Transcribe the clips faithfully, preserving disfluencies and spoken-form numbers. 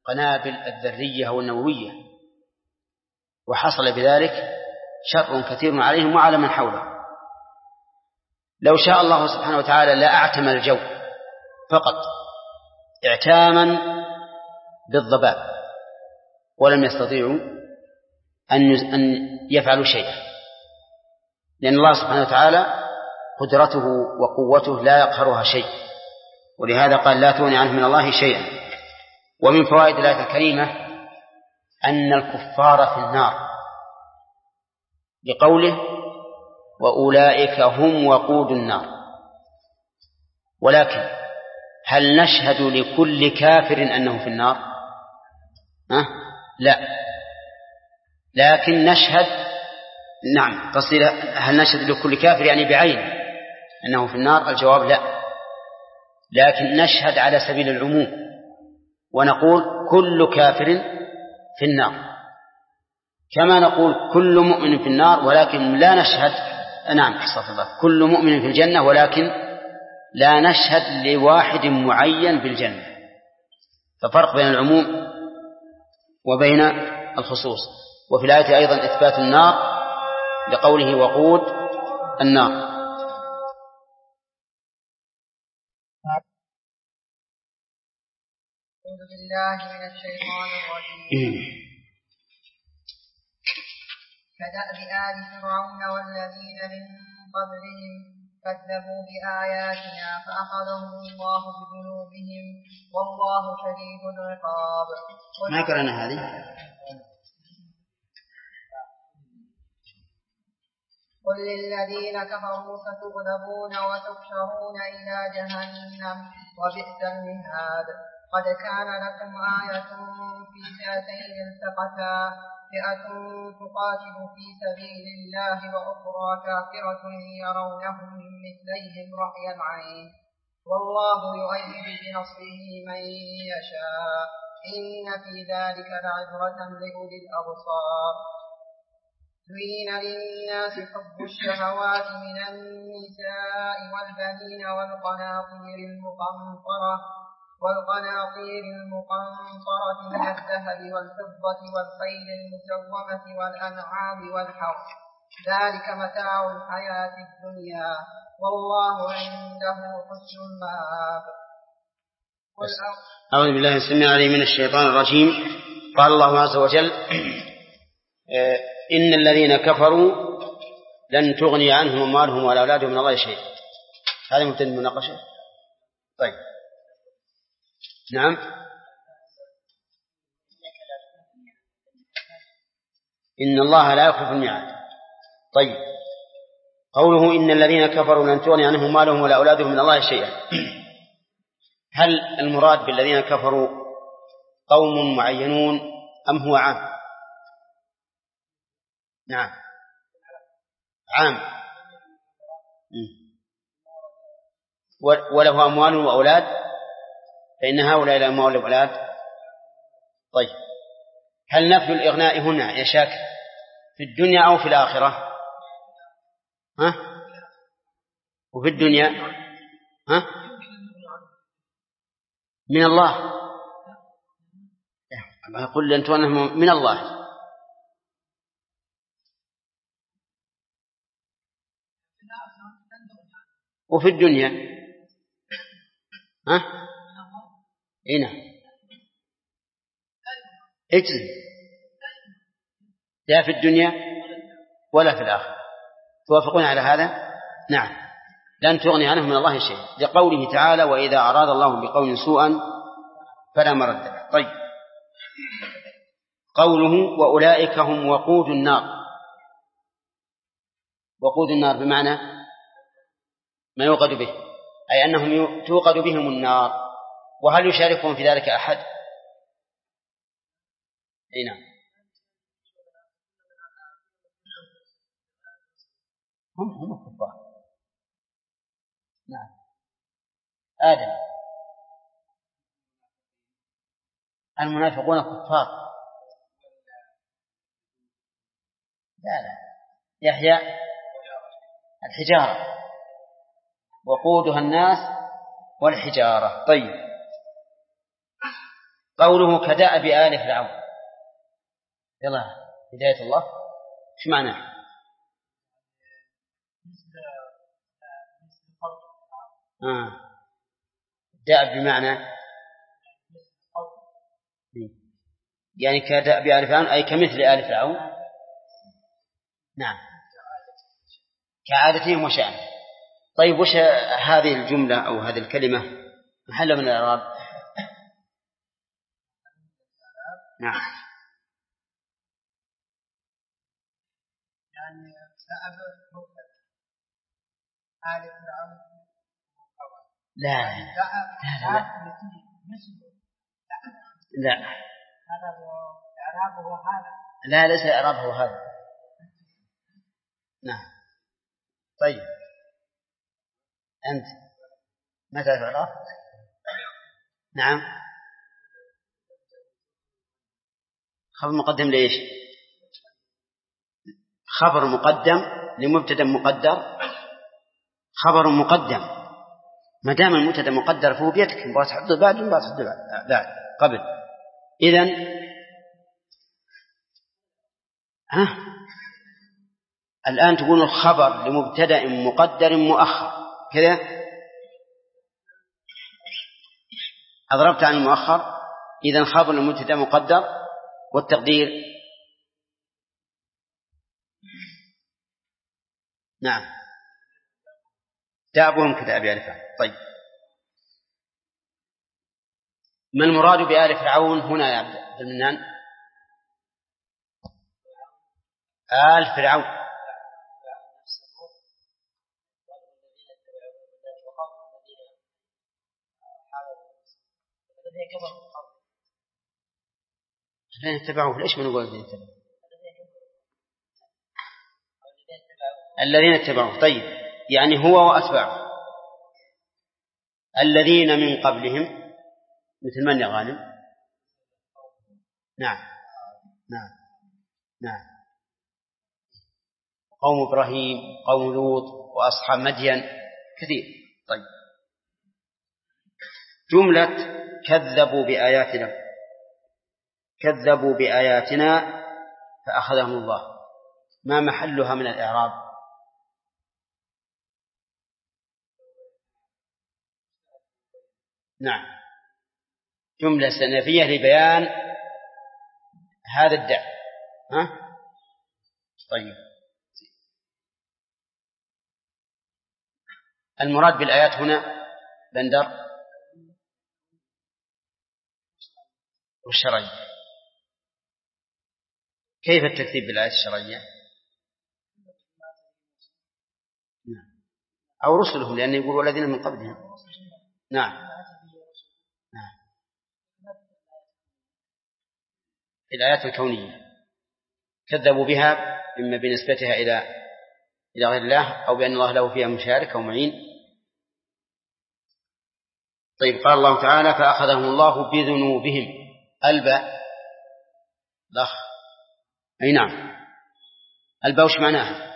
القنابل الذرية أو النووية، وحصل بذلك شر كثير عليهم وعلى من حوله. لو شاء الله سبحانه وتعالى لا أعتم الجو فقط اعتاما بالضباب، ولم يستطيعوا أن يفعلوا شيئا، لأن الله سبحانه وتعالى قدرته وقوته لا يقهرها شيء، ولهذا قال لا تغني عنه من الله شيئا. ومن فوائد الآية الكريمة أن الكفار في النار لقوله وأولئك هم وقود النار. ولكن هل نشهد لكل كافر أنه في النار؟ أه؟ لا، لكن نشهد، نعم قصير، هل نشهد لكل كافر يعني بعينه أنه في النار؟ الجواب لا، لكن نشهد على سبيل العموم ونقول كل كافر في النار، كما نقول كل مؤمن في النار، ولكن لا نشهد، نعم حصة الله، كل مؤمن في الجنة، ولكن لا نشهد لواحد معين بالجنة. ففرق بين العموم وبين الخصوص. وفي الآية أيضا إثبات النار لقوله وقود النار. أعوذ بالله من الشيطان الرجيم. كدأب آل فرعون والذين من قبلهم كذبوا بآياتنا فأخذهم الله بذنوبهم والله شديد العقاب. ما قرأنا هذه؟ قل للذين كفروا ستغلبون وتحشرون إلى جهنم وبئس المهاد. قد كان لكم آية في فئتين التقتا، فئة تقاتل في سبيل الله وأخرى كافرة يرونهم مثليهم رأي العين والله يؤيد بنصره من يشاء إن في ذلك لعبرة لأولي الأبصار. زين للناس حب الشهوات من النساء والبنين والقناطير المقنطرة والقناطير المقنطرة من الذهب والفضة والخيل المسومة والأنعام والحرث، ذلك متاع الحياة الدنيا والله عنده حسن المآب. أعوذ بالله السميع العليم من الشيطان الرجيم. قال الله عز وجل إن الذين كفروا لن تغني عنهم أموالهم ولا أولادهم من الله شيئا. هذا مبتدأ المناقشة. طيب نعم. إن الله لا يخلف الميعاد. طيب قوله إن الذين كفروا لن تغني عنهم أموالهم ولا أولادهم من الله شيئا، هل المراد بالذين كفروا قوم معينون أم هو عام؟ نعم عام. وله أموال وأولاد فإن هؤلاء الأموال والأولاد. طيب هل نفي الإغناء هنا يا شاكر في الدنيا أو في الآخرة؟ ها؟ وفي الدنيا ها؟ من الله. يقول لن تغنهم من الله. وفي الدنيا ها؟ هنا اجل لا في الدنيا ولا في الآخرة. توافقون على هذا؟ نعم. لن تغني عنهم من الله شيء، لقوله تعالى وإذا أراد الله بقوم سوءا فلا مرد له. طيب قوله وأولئك هم وقود النار. وقود النار بمعنى ما يوقد به، أي أنهم توقد بهم النار. وهل يشاركهم في ذلك أحد؟ أي نعم هم هم الكفار. نعم آدم. المنافقون كفار. لا لا يحيى الحجارة وقودها الناس والحجارة. طيب قوله كدأب آل فرعون، يلا هداية الله ايش معناه؟ آه. دأب بمعنى يعني كدأب آل فرعون أي كمثل آل فرعون. نعم كعادتهم وشأن. طيب وش هذه الجملة أو هذه الكلمة محل من الإعراب؟ نعم يعني سأب آل فرعون لا لا لا لا لا ليس إعرابه هذا. نعم طيب أنت متى تعرف؟ نعم خبر مقدم ليش؟ خبر مقدم لمبتدا مقدر، خبر مقدم ما دام المبتدا مقدر فهو بيدك، مبغى تحطه بعد مبغى تحطه بعد قبل. إذن ها الآن تقول الخبر لمبتدا مقدر مؤخر كذا، أضربت عن المؤخر. إذن خبر لمبتدا مقدر والتقدير نعم دأبهم كدأب آل فرعون. طيب ما المراد بآل فرعون هنا يا عبد المنان؟ آل فرعون الذين اتبعوه. ليش ما نقول الذين اتبعوه؟ الذين اتبعوه. طيب يعني هو وأتباعه الذين من قبلهم مثل من يا غانم؟ نعم نعم نعم قوم إبراهيم قوم لوط وأصحاب مدين كثير. طيب جملة كذبوا بآياتنا، كذبوا بآياتنا فأخذهم الله، ما محلها من الإعراب؟ نعم جملة استئنافية لبيان هذا الدعم. ها طيب المراد بالآيات هنا بندر والشرعية. كيف التكذيب بالآيات الشرعية؟ أو رسلهم لأنه يقول والذين من قبلهم. نعم نعم الآيات الكونية كذبوا بها إما بنسبتها إلى إلى غير الله أو بأن الله له فيها مشارك أو معين. طيب قال الله تعالى فأخذهم الله بذنوبهم. الباء لخ أي نعم الباء وش معناها؟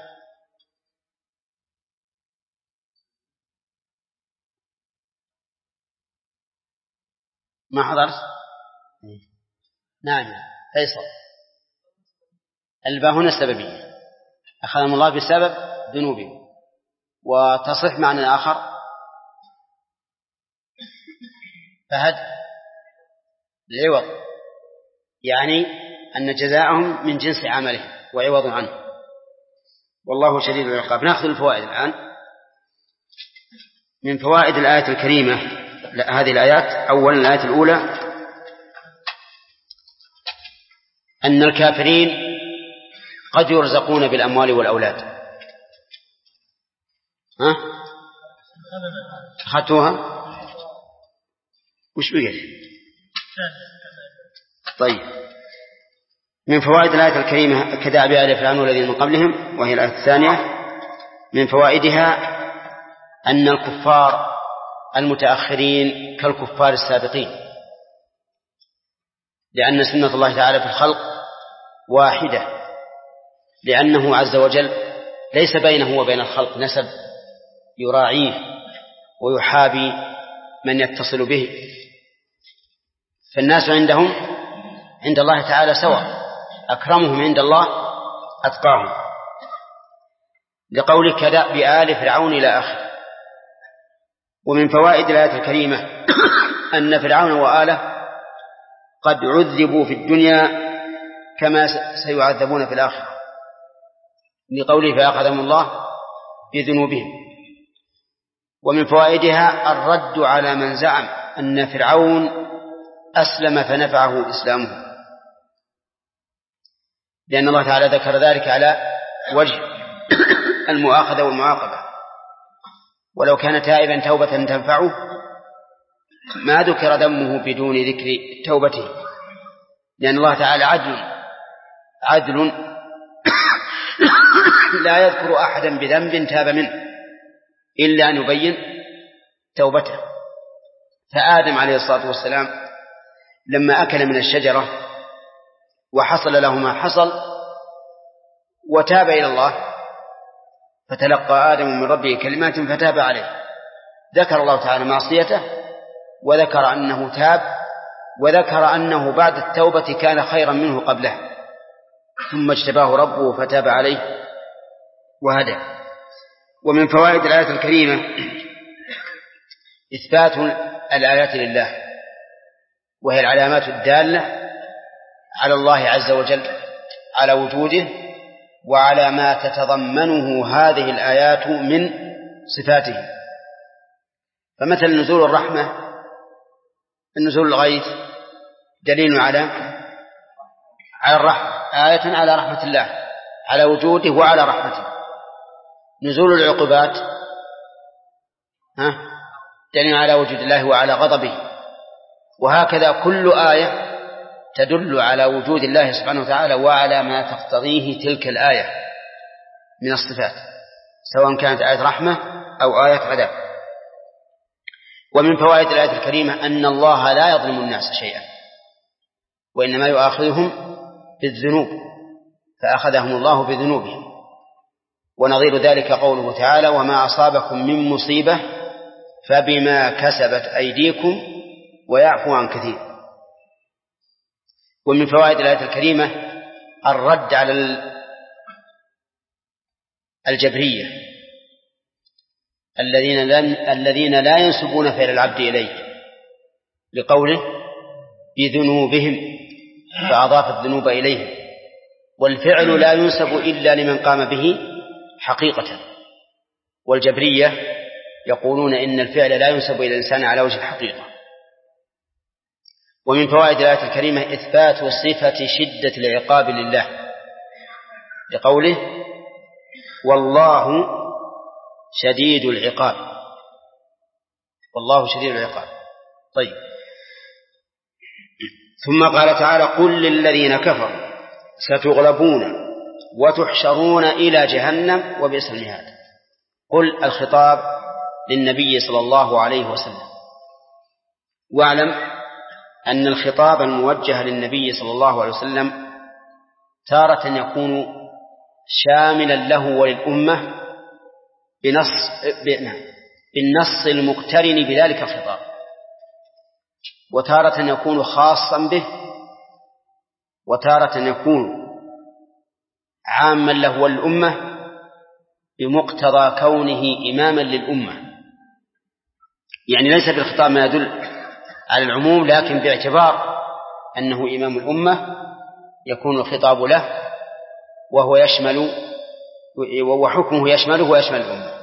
ما حضرت؟ نعم فيصل الباء هنا السببية، أخذهم الله بسبب ذنوبهم. وتصح معنى آخر فهد العوض، يعني أن جزاءهم من جنس عملهم وعوض عنه والله شديد العقاب. نأخذ الفوائد الآن. من فوائد الآية الكريمة هذه الآيات أولا الآية الأولى أن الكافرين قد يرزقون بالأموال والأولاد. ها أخذتوها وش بقى؟ طيب من فوائد الآية الكريمة كدأب آل فرعون والذين من قبلهم وهي الآية الثانية من فوائدها أن الكفار المتأخرين كالكفار السابقين، لأن سنة الله تعالى في الخلق واحدة، لأنه عز وجل ليس بينه وبين الخلق نسب يراعيه ويحابي من يتصل به، فالناس عندهم عند الله تعالى سواء، أكرمهم عند الله أتقاهم، لقول كدأب آل فرعون إلى آخره. ومن فوائد الآية الكريمة أن فرعون وآله قد عذبوا في الدنيا كما سيعذبون في الآخرة، لقوله فأخذهم الله بذنوبهم. ومن فوائدها الرد على من زعم أن فرعون أسلم فنفعه إسلامه، لأن الله تعالى ذكر ذلك على وجه المؤاخذة والمعاقبة. ولو كان تائبا توبة تنفعه ما ذكر ذمه بدون ذكر توبته، لأن الله تعالى عدل عدل لا يذكر أحدا بذنب تاب منه إلا أن يبين توبته. فآدم عليه الصلاة والسلام لما أكل من الشجرة وحصل له ما حصل وتاب إلى الله فتلقى آدم من ربه كلمات فتاب عليه، ذكر الله تعالى معصيته وذكر أنه تاب، وذكر أنه بعد التوبة كان خيرا منه قبله، ثم اجتباه ربه فتاب عليه وهدى. ومن فوائد الآية الكريمة إثبات الآيات لله، وهي العلامات الدالة على الله عز وجل على وجوده وعلى ما تتضمنه هذه الآيات من صفاته. فمثل نزول الرحمة، النزول الغيث دليل على على الرحمة، آية على رحمة الله، على وجوده وعلى رحمته. نزول العقوبات ها دليل على وجود الله وعلى غضبه. وهكذا كل آية تدل على وجود الله سبحانه وتعالى وعلى ما تقتضيه تلك الآية من الصفات، سواء كانت آية رحمة أو آية عذاب. ومن فوائد الآية الكريمة أن الله لا يظلم الناس شيئا، وإنما يؤاخذهم بالذنوب، فأخذهم الله بذنوبهم. ونظير ذلك قوله تعالى وما أصابكم من مصيبة فبما كسبت أيديكم ويعفو عن كثير. ومن فوائد الآية الكريمة الرد على الجبرية الذين الذين لا ينسبون فعل العبد إليه، لقوله بذنوبهم فأضاف الذنوب إليه، والفعل لا ينسب إلا لمن قام به حقيقة. والجبرية يقولون إن الفعل لا ينسب إلى الإنسان على وجه الحقيقة. ومن فوائد الآية الكريمة إثبات صفة شدة العقاب لله، لقوله والله شديد العقاب، والله شديد العقاب. طيب، ثم قال تعالى قل للذين كفروا ستغلبون وتحشرون إلى جهنم وبئس المهاد. قل الخطاب للنبي صلى الله عليه وسلم. واعلم أن الخطاب الموجه للنبي صلى الله عليه وسلم تارة يكون شاملا له وللأمة بنص بالنص المقترن بذلك الخطاب، وتارة يكون خاصا به، وتارة يكون عاما له والأمة بمقتضى كونه إماما للأمة. يعني ليس بالخطاب ما يدل على العموم، لكن باعتبار أنه إمام الأمة يكون الخطاب له، وهو يشمل وحكمه يشمله ويشمل الأمة.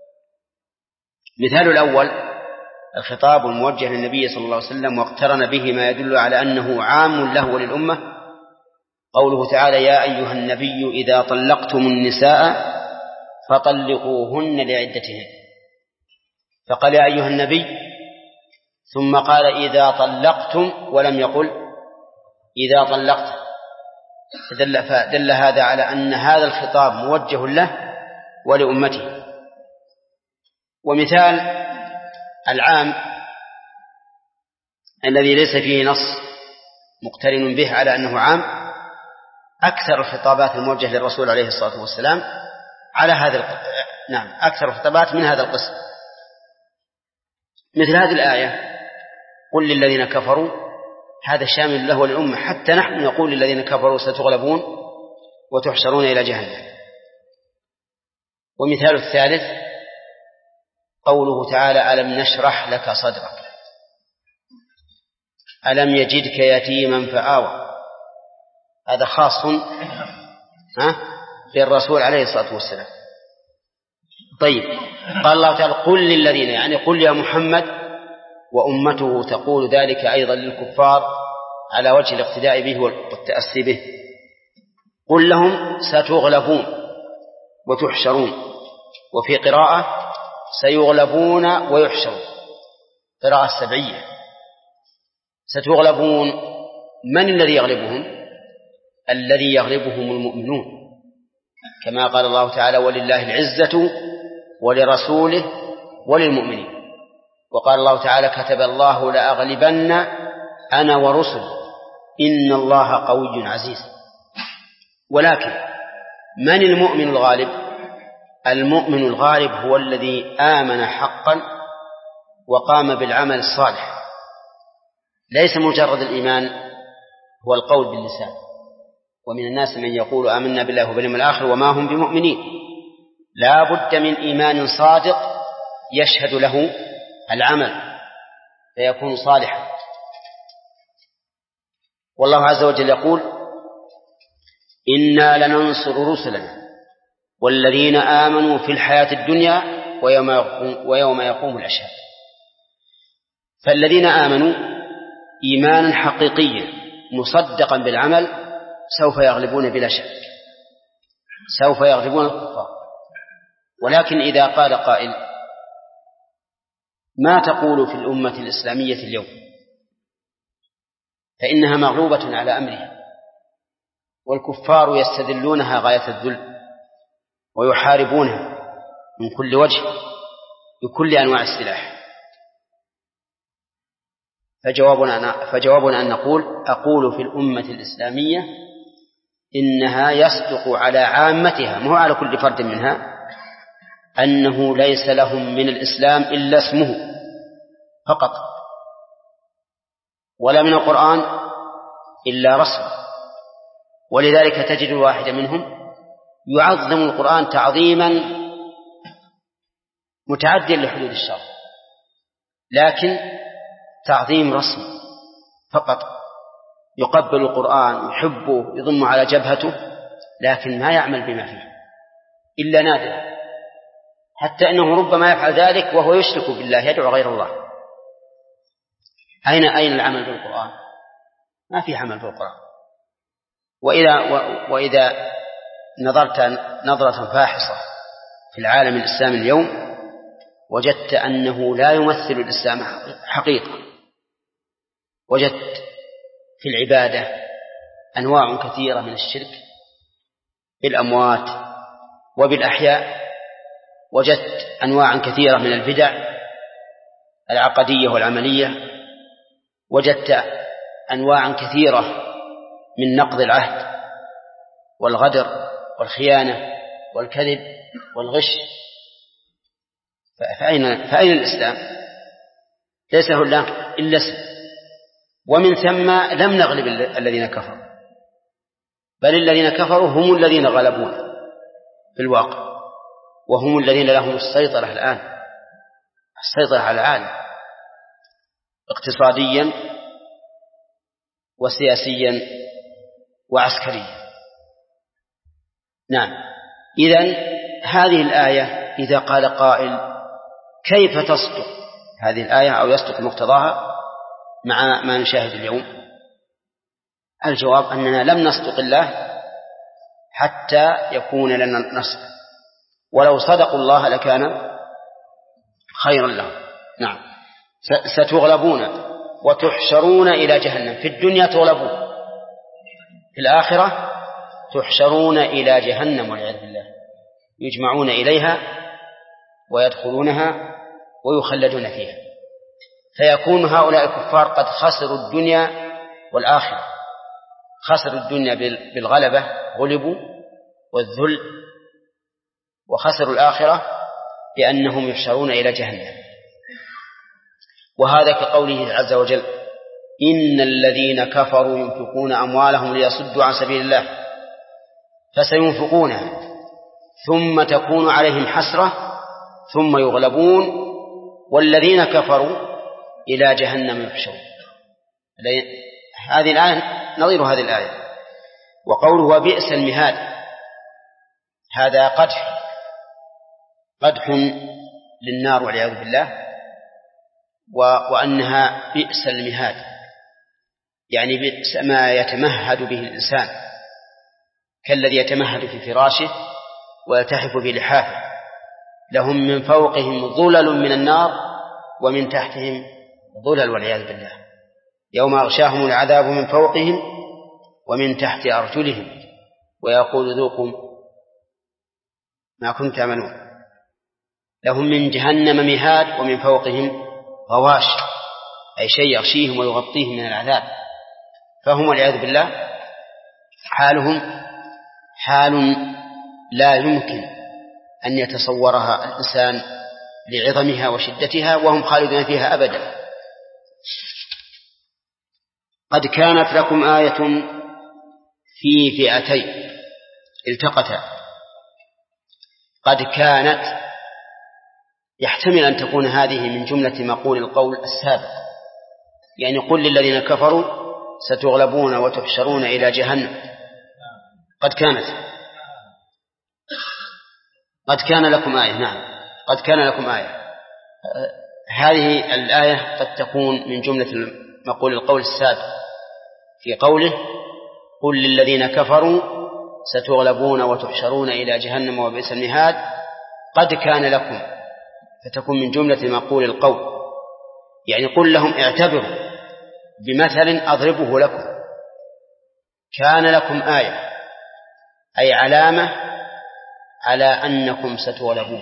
مثال الأول الخطاب الموجه للنبي صلى الله عليه وسلم واقترن به ما يدل على أنه عام له وللأمة، قوله تعالى يا أيها النبي إذا طلقتم النساء فطلقوهن لعدتهن، فقال يا أيها النبي ثم قال إذا طلقتم ولم يقل إذا طلقت، فدل, فدل هذا على أن هذا الخطاب موجه له ولأمته. ومثال العام الذي ليس فيه نص مقترن به على أنه عام أكثر الخطابات الموجهة للرسول عليه الصلاة والسلام على هذا الق... نعم أكثر الخطابات من هذا القسم. مثل هذه الآية قل للذين كفروا هذا شامل له وللأمة، حتى نحن نقول للذين كفروا ستغلبون وتحشرون إلى جهنم. ومثال الثالث قوله تعالى ألم نشرح لك صدرك، ألم يجدك يتيما فآوى، هذا خاص بالرسول عليه الصلاة والسلام. طيب قال الله تعالى قل للذين، يعني قل يا محمد، وأمته تقول ذلك أيضا للكفار على وجه الاقتداء به والتأسي به، قل لهم ستغلبون وتحشرون، وفي قراءة سيغلبون ويحشرون، قراءة السبعية. ستغلبون، من الذي يغلبهم؟ الذي يغلبهم المؤمنون، كما قال الله تعالى ولله العزة ولرسوله وللمؤمنين. وقال الله تعالى كتب الله لأغلبن أنا ورسل إن الله قوي عزيز. ولكن من المؤمن الغالب؟ المؤمن الغالب هو الذي آمن حقا وقام بالعمل الصالح، ليس مجرد الإيمان هو القول باللسان. ومن الناس من يقول آمنا بالله وباليوم الآخر وما هم بمؤمنين. لا بد من إيمان صادق يشهد له العمل فيكون صالحا. والله عز وجل يقول إنا لننصر رسلنا والذين آمنوا في الحياة الدنيا ويوم يقوم, ويوم يقوم الأشهاد. فالذين آمنوا إيمانا حقيقيا مصدقا بالعمل سوف يغلبون بلا شك، سوف يغلبون الكفار. ولكن إذا قال قائل ما تقول في الأمة الإسلامية اليوم؟ فإنها مغلوبة على أمرها، والكفار يستذلونها غاية الذل ويحاربونها من كل وجه بكل أنواع السلاح. فجوابنا, فجوابنا أن نقول أقول في الأمة الإسلامية إنها يصدق على عامتها، مو على كل فرد منها، أنه ليس لهم من الإسلام إلا اسمه فقط، ولا من القرآن إلا رسم. ولذلك تجد الواحد منهم يعظم القرآن تعظيما متعديا لحدود الشرع، لكن تعظيم رسمي فقط، يقبل القرآن يحبه يضم على جبهته، لكن ما يعمل بما فيه إلا نادر، حتى أنه ربما يفعل ذلك وهو يشرك بالله يدعو غير الله. أين أين العمل بالقرآن؟ ما في عمل بالقرآن. وإذا, وإذا نظرت نظرة فاحصة في العالم الإسلامي اليوم وجدت أنه لا يمثل الإسلام حقيقة. وجدت في العبادة أنواع كثيرة من الشرك بالأموات وبالأحياء، وجدت أنواع كثيرة من البدع العقدية والعملية، وجدت أنواع كثيرة من نقض العهد والغدر والخيانة والكذب والغش. فأين, فأين الإسلام؟ ليس له إلا اسم. ومن ثم لم نغلب الذين كفروا، بل الذين كفروا هم الذين غلبونا في الواقع، وهم الذين لهم السيطرة الآن، السيطرة على العالم اقتصاديا وسياسيا وعسكريا. نعم. إذن هذه الآية إذا قال قائل كيف تصدق هذه الآية أو يصدق مقتضاها مع ما نشاهد اليوم؟ الجواب أننا لم نصدق الله حتى يكون لنا نصر، ولو صدقوا الله لكان خيرا لهم. نعم. ستغلبون وتحشرون إلى جهنم. في الدنيا تغلبون، في الآخرة تحشرون إلى جهنم والعياذ بالله، يجمعون إليها ويدخلونها ويخلدون فيها، فيكون هؤلاء الكفار قد خسروا الدنيا والآخرة. خسروا الدنيا بالغلبة، غلبوا والذل، وخسروا الآخرة بأنهم يحشرون إلى جهنم. وهذا كقوله عز وجل إن الذين كفروا ينفقون أموالهم ليصدوا عن سبيل الله فسينفقونها ثم تكون عليهم حسرة ثم يغلبون والذين كفروا إلى جهنم يحشرون. هذه الآية نظير هذه الآية. وقوله وبئس المهاد هذا قدح قدح للنار والعياذ بالله، وأنها بئس المهاد يعني بئس ما يتمهد به الإنسان، كالذي يتمهد في فراشه ويلتحف بلحافه، لهم من فوقهم ظلل من النار ومن تحتهم ظلل والعياذ بالله، يوم أغشاهم العذاب من فوقهم ومن تحت أرجلهم ويقول ذوقوا ما كنتم تعملون. لهم من جهنم مهاد ومن فوقهم غواش، أي شيء يغشيهم ويغطيهم من العذاب. فهم والعياذ بالله حالهم حال لا يمكن أن يتصورها الإنسان لعظمها وشدتها، وهم خالدون فيها أبدا. قد كانت لكم آية في فئتين التقتا. قد كانت يحتمل أن تكون هذه من جملة مقول القول السابق، يعني قل للذين كفروا ستغلبون وتحشرون إلى جهنم. قد كانت قد كان لكم آية. نعم قد كان لكم آية. هذه الآية قد تكون من جملة مقول القول السابق في قوله قل للذين كفروا ستغلبون وتحشرون إلى جهنم وبئس المهاد. قد كان لكم فتكون من جملة مقول القول، يعني قل لهم اعتبروا بمثل أضربه لكم. كان لكم آية أي علامة على أنكم ستغلبون.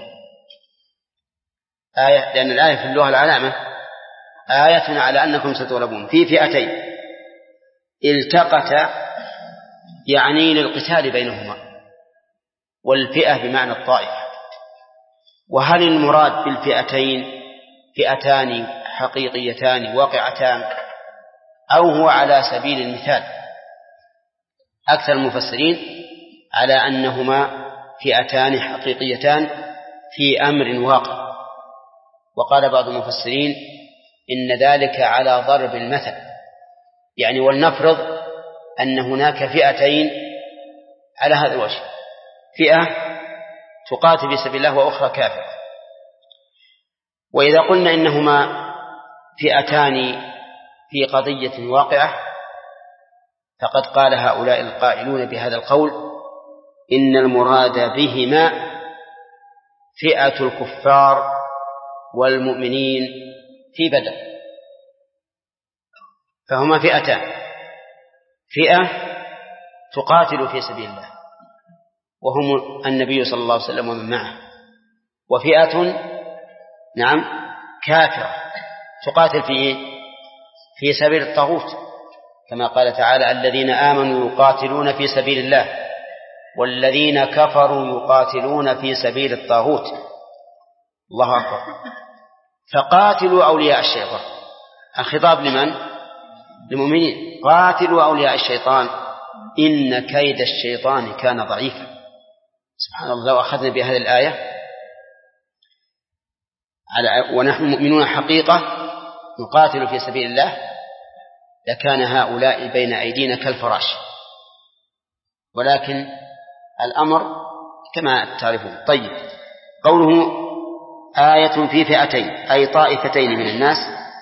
آية لأن الآية في اللغة العلامة، آية على أنكم ستغلبون في فئتين التقتا يعني للقتال بينهما، والفئة بمعنى الطائفة. وهل المراد بالفئتين فئتان حقيقيتان واقعتان أو هو على سبيل المثال؟ أكثر المفسرين على أنهما فئتان حقيقيتان في أمر واقع، وقال بعض المفسرين إن ذلك على ضرب المثل، يعني ولنفرض أن هناك فئتين على هذا الوجه، فئة تقاتل في سبيل الله وأخرى كافرة. وإذا قلنا إنهما فئتان في قضية واقعة فقد قال هؤلاء القائلون بهذا القول إن المراد بهما فئة الكفار والمؤمنين في بدر، فهما فئتان، فئة تقاتل في سبيل الله وهم النبي صلى الله عليه وسلم ومن معه، وفئة نعم كافرة تقاتل في في سبيل الطاغوت، كما قال تعالى الذين آمنوا يقاتلون في سبيل الله والذين كفروا يقاتلون في سبيل الطاغوت. الله أكبر. فقاتلوا أولياء الشيطان، الخطاب لمن؟ للمؤمنين. قاتلوا أولياء الشيطان إن كيد الشيطان كان ضعيفا. سبحان الله. لو أخذنا بهذه الآية على ونحن مؤمنون حقيقة نقاتل في سبيل الله لكان هؤلاء بين أيدينا كالفراش، ولكن الأمر كما تعرفون. طيب، قوله آية في فئتين أي طائفتين من الناس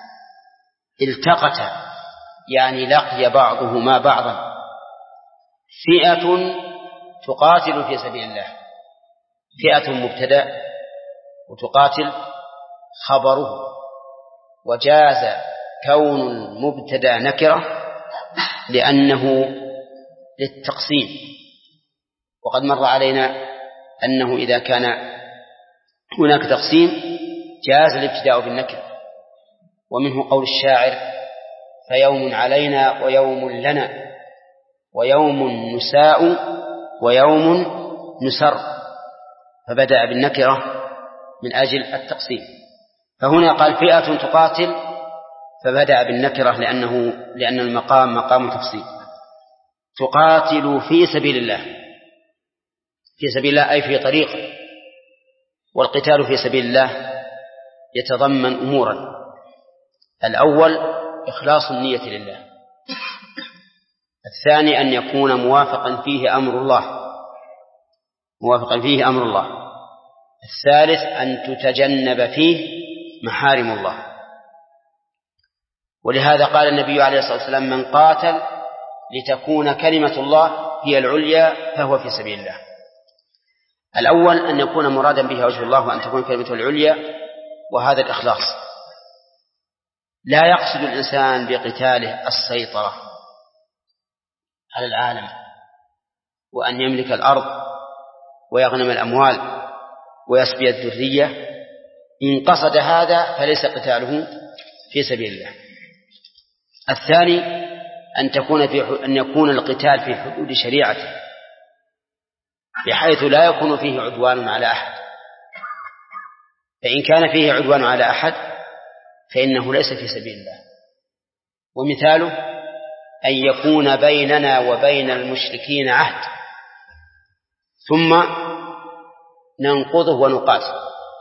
التقتا يعني لقي بعضهما بعضا. فئة تقاتل في سبيل الله، فئة مبتدأ وتقاتل خبره، وجاز كون المبتدأ نكرة لأنه للتقسيم. وقد مر علينا أنه إذا كان هناك تقسيم جاز الابتداء بالنكرة. ومنه قول الشاعر فيوم علينا ويوم لنا ويوم نساء ويوم نسر، فبدأ بالنكرة من أجل التقسيم. فهنا قال فئة تقاتل فبدأ بالنكرة لأنه لأن المقام مقام تفصيل. تقاتل في سبيل الله، في سبيل الله أي في طريق، والقتال في سبيل الله يتضمن أمورا: الأول إخلاص النية لله، الثاني أن يكون موافقا فيه أمر الله موافقا فيه أمر الله الثالث أن تتجنب فيه محارم الله. ولهذا قال النبي عليه الصلاة والسلام: من قاتل لتكون كلمة الله هي العليا فهو في سبيل الله. الأول أن يكون مرادا به وجه الله وأن تكون كلمته العليا، وهذا الإخلاص. لا يقصد الإنسان بقتاله السيطرة على العالم وأن يملك الأرض ويغنم الأموال ويسبي الذرية. إن قصد هذا فليس قتاله في سبيل الله. الثاني أن تكون في أن يكون القتال في حدود شريعته، بحيث لا يكون فيه عدوان على أحد، فإن كان فيه عدوان على أحد فإنه ليس في سبيل الله. ومثاله أن يكون بيننا وبين المشركين عهد ثم ننقضه ونقاتل،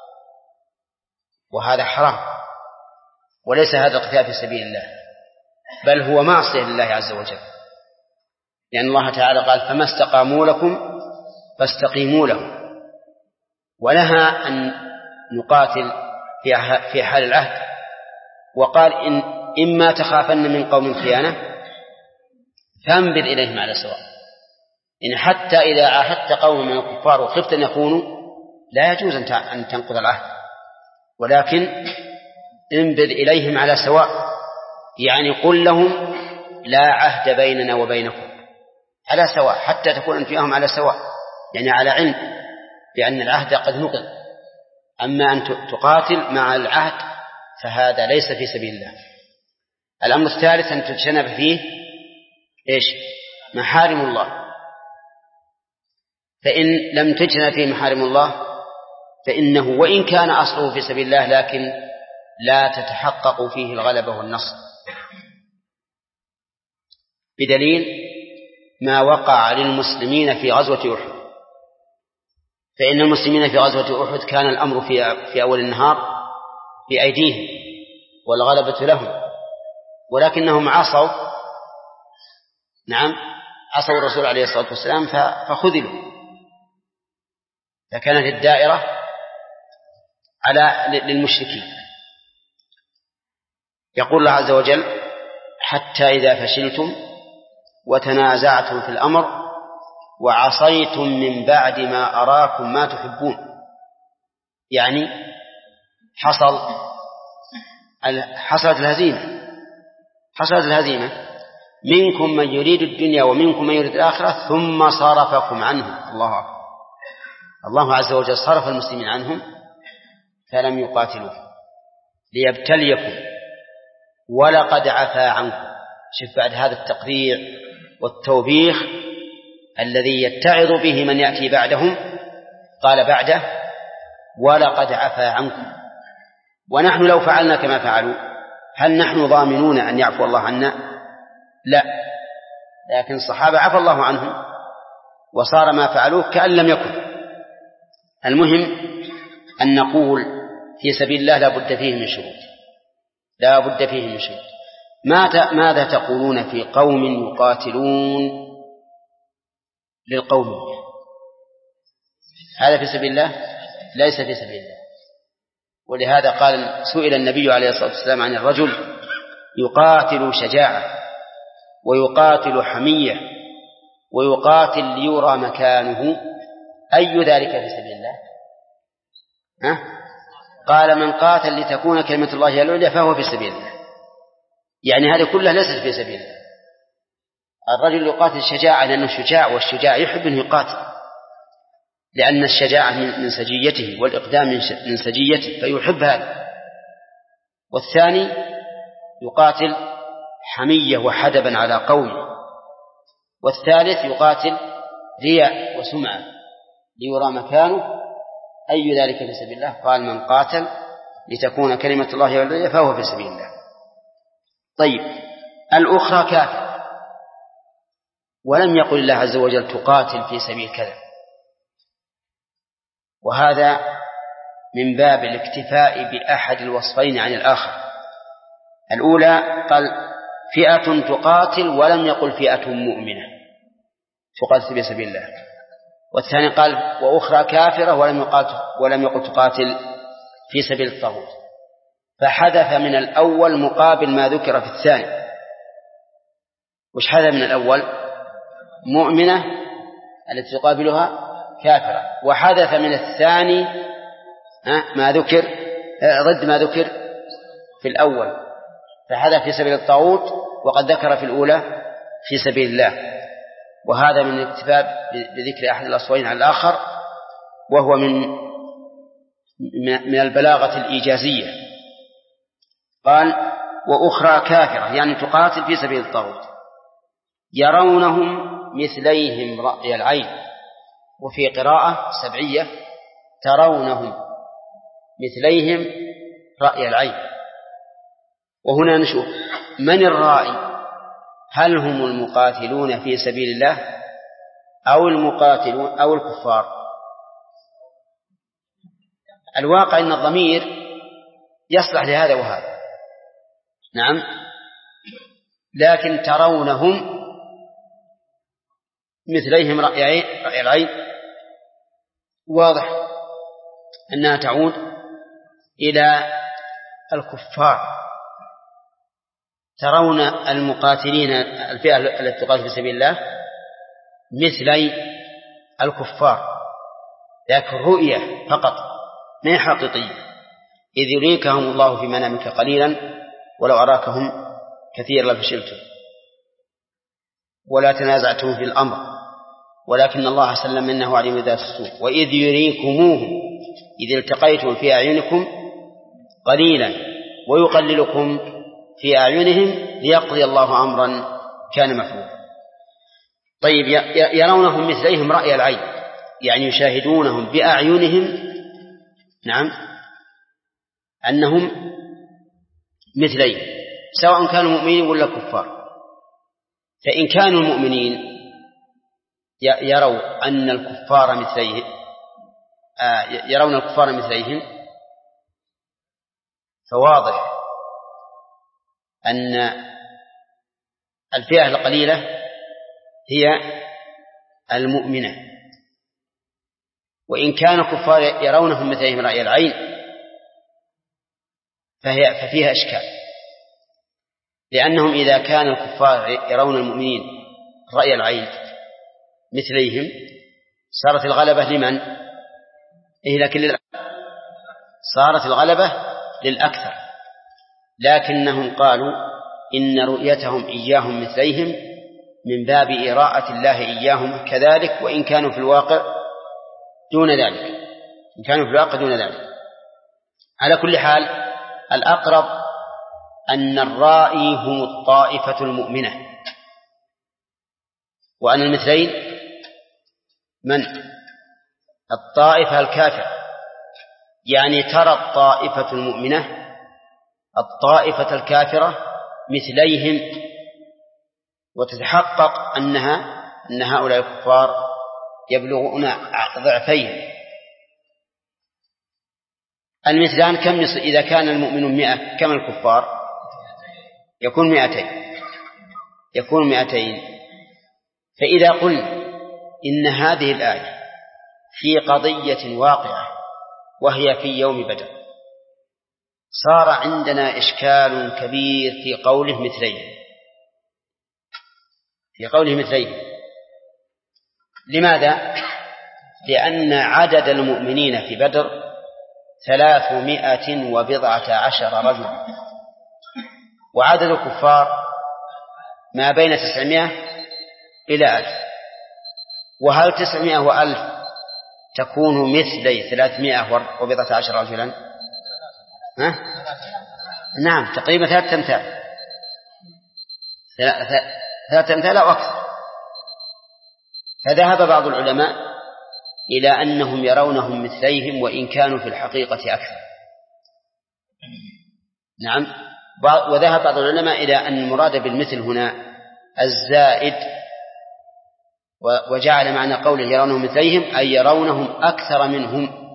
وهذا حرام، وليس هذا القتال في سبيل الله، بل هو معصية لله عز وجل، لأن الله تعالى قال: فما استقاموا لكم فاستقيموا لهم. ونهى أن نقاتل في حال العهد، وقال: إن إما تخافن من قوم خيانة فانبذ إليهم على سواء. إن حتى إذا عاهدت قوم من الكفار وخفت أن يكونوا، لا يجوز أن تنقض العهد، ولكن انبذ إليهم على سواء، يعني قل لهم: لا عهد بيننا وبينكم، على سواء، حتى تكون أنت وياهم على سواء، يعني على علم بأن العهد قد نقض. أما أن تقاتل مع العهد فهذا ليس في سبيل الله. الأمر الثالث أن تجتنب فيه إيش؟ محارم الله. فإن لم تجتنب فيه محارم الله فإنه وإن كان أصله في سبيل الله لكن لا تتحقق فيه الغلبة والنصر، بدليل ما وقع للمسلمين في غزوة أحد. فإن المسلمين في غزوة أحد كان الأمر في في أول النهار بأيديهم والغلبة لهم، ولكنهم عصوا نعم عصوا الرسول عليه الصلاة والسلام فخذلوا، فكانت الدائرة على للمشركين. يقول الله عز وجل: حتى إذا فشلتم وتنازعتم في الأمر وعصيتم من بعد ما أراكم ما تحبون. يعني حصل حصلت الهزيمة حصلت الهزيمة منكم من يريد الدنيا ومنكم من يريد الآخرة ثم صرفكم عنهم. الله أكبر. الله عز وجل صرف المسلمين عنهم فلم يقاتلوهم ليبتليكم ولقد عفا عنكم. شوف بعد هذا التقريع والتوبيخ الذي يتعظ به من يأتي بعدهم قال بعده: ولقد عفا عنكم. ونحن لو فعلنا كما فعلوا هل نحن ضامنون أن يعفو الله عنا؟ لا، لكن الصحابة عفى الله عنهم وصار ما فعلوه كأن لم يكن. المهم أن نقول في سبيل الله لا بد فيه من شروط، لا بد فيه من شروط. ماذا تقولون في قوم يقاتلون للقومية؟ هذا في سبيل الله؟ ليس في سبيل الله. ولهذا قال سئل النبي عليه الصلاة والسلام عن الرجل يقاتل شجاعة ويقاتل حمية ويقاتل ليرى مكانه، أي ذلك في سبيل الله؟ ها؟ قال: من قاتل لتكون كلمة الله العليا فهو في سبيل الله. يعني هذه كلها ليست في سبيل الله. الرجل يقاتل شجاعة لأنه شجاع، والشجاع يحب أن يقاتل لأن الشجاعة من سجيته والإقدام من سجيته فيحب هذا. والثاني يقاتل حمية وحدبا على قومه. والثالث يقاتل رياء وسمعة ليرى مكانه، أي ذلك في سبيل الله؟ قال: من قاتل لتكون كلمة الله العليا فهو في سبيل الله. طيب الأخرى كافر، ولم يقل الله عز وجل تقاتل في سبيل كذا، وهذا من باب الاكتفاء بأحد الوصفين عن الآخر. الأولى قال فئة تقاتل ولم يقل فئة مؤمنة تقاتل في سبيل الله، والثاني قال وأخرى كافرة ولم يقاتل ولم يقل تقاتل في سبيل الطاغوت، فحدث من الأول مقابل ما ذكر في الثاني. وش حدث من الأول؟ مؤمنة التي تقابلها كافرة، وحدث من الثاني ما ذكر ضد ما ذكر في الأول، فحدث في سبيل الطاغوت وقد ذكر في الأولى في سبيل الله. وهذا من الاكتفاء بذكر أحد الأصوين على الآخر، وهو من من البلاغة الإيجازية. قال وأخرى كافرة يعني تقاتل في سبيل الطاغوت، يرونهم مثليهم رأي العين، وفي قراءة سبعية ترونهم مثليهم رأي العين. وهنا نشوف من الرائي، هل هم المقاتلون في سبيل الله أو المقاتلون أو الكفار؟ الواقع أن الضمير يصلح لهذا وهذا، نعم، لكن ترونهم مثليهم رأي العين واضح أنها تعود إلى الكفار. ترون المقاتلين الفئة التي تقاتل في سبيل الله مثلي الكفار، لكن رؤية فقط ما حقيقية. إذ يريكهم الله في منامك قليلا ولو أراكهم كثيرا لفشلتم ولا تنازعتم في الأمر ولكن الله سلم منه عليم ذات السوء وإذ يريكموه إذ التقيتم في أعينكم قليلا ويقللكم في أعينهم ليقضي الله أمرا كان مفعولا. طيب يرونهم مثليهم رأي العين يعني يشاهدونهم بأعينهم، نعم، أنهم مثليهم سواء كانوا مؤمنين ولا كفار. فإن كانوا المؤمنين يروا أن الكفار مثليهم يرون الكفار مثليهم، فواضح أن الفئة القليلة هي المؤمنة. وإن كان الكفار يرونهم مثلهم رأي العين فهي ففيها إشكال، لأنهم إذا كان الكفار يرون المؤمنين رأي العين مثليهم صارت الغلبة لمن؟ إيه لكن صارت الغلبة للأكثر، لكنهم قالوا إن رؤيتهم إياهم مثليهم من باب إراءة الله إياهم كذلك، وإن كانوا في الواقع دون ذلك إن كانوا في الواقع دون ذلك. على كل حال الأقرب أن الرائي هم الطائفة المؤمنة، وأن المثلين من؟ الطائفة الكافرة، يعني ترى الطائفة المؤمنة الطائفة الكافرة مثليهم وتتحقق أنها أن هؤلاء الكفار يبلغون ضعفين. المثلان كم يصل؟ إذا كان المؤمن مئة كم الكفار؟ يكون مئتين يكون مئتين. فإذا قلنا إن هذه الآية في قضية واقعة وهي في يوم بدر، صار عندنا إشكال كبير في قوله مثليه في قوله مثليه لماذا؟ لأن عدد المؤمنين في بدر ثلاثمائة وبضعة عشر رجل، وعدد الكفار ما بين تسعمائة إلى ألف. وهل تسعمائة وألف تكون مثلي ثلاثمائة وبضعة عشر رجلا؟ ها؟ نعم، تقريبا ثلاثة أمثال ثلاثة أمثال أو أكثر. فذهب بعض العلماء إلى أنهم يرونهم مثليهم وإن كانوا في الحقيقة أكثر. نعم، وذهب بعض العلماء إلى أن المراد بالمثل هنا الزائد، وجعل معنى قوله يرونهم مثليهم أي يرونهم أكثر منهم،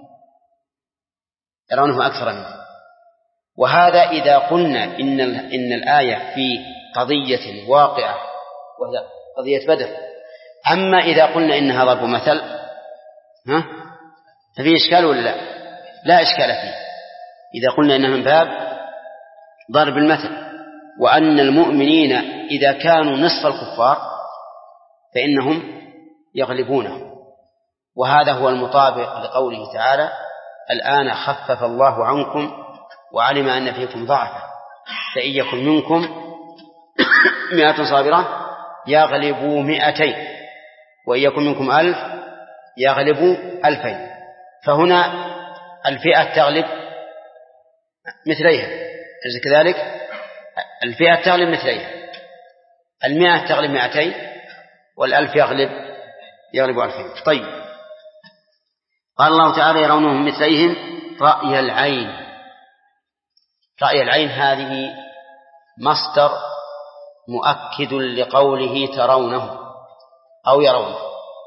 يرونه أكثر منهم. وهذا إذا قلنا إن, إن الآية في قضية واقعة وهي قضية بدر. أما إذا قلنا إنها ضرب مثل ها ففي إشكال ولا لا؟ لا إشكال فيه إذا قلنا إنها من باب ضرب المثل، وأن المؤمنين إذا كانوا نصف الكفار فإنهم يغلبونهم. وهذا هو المطابق لقوله تعالى الآن خفف الله عنكم وعلم أن فيكم ضعفا فإن يكن منكم مئة صابرة يغلبوا مئتين وإن يكن منكم ألف يغلبوا ألفين. فهنا الفئة تغلب مثليها، أليس كذلك؟ الفئة تغلب مثليها، المئة تغلب مئتين والألف يغلب يغلب ألفين. طيب، قال الله تعالى يرونهم مثليهم رأي العين. رأي العين هذه مصدر مؤكد لقوله ترونه أو يرونه.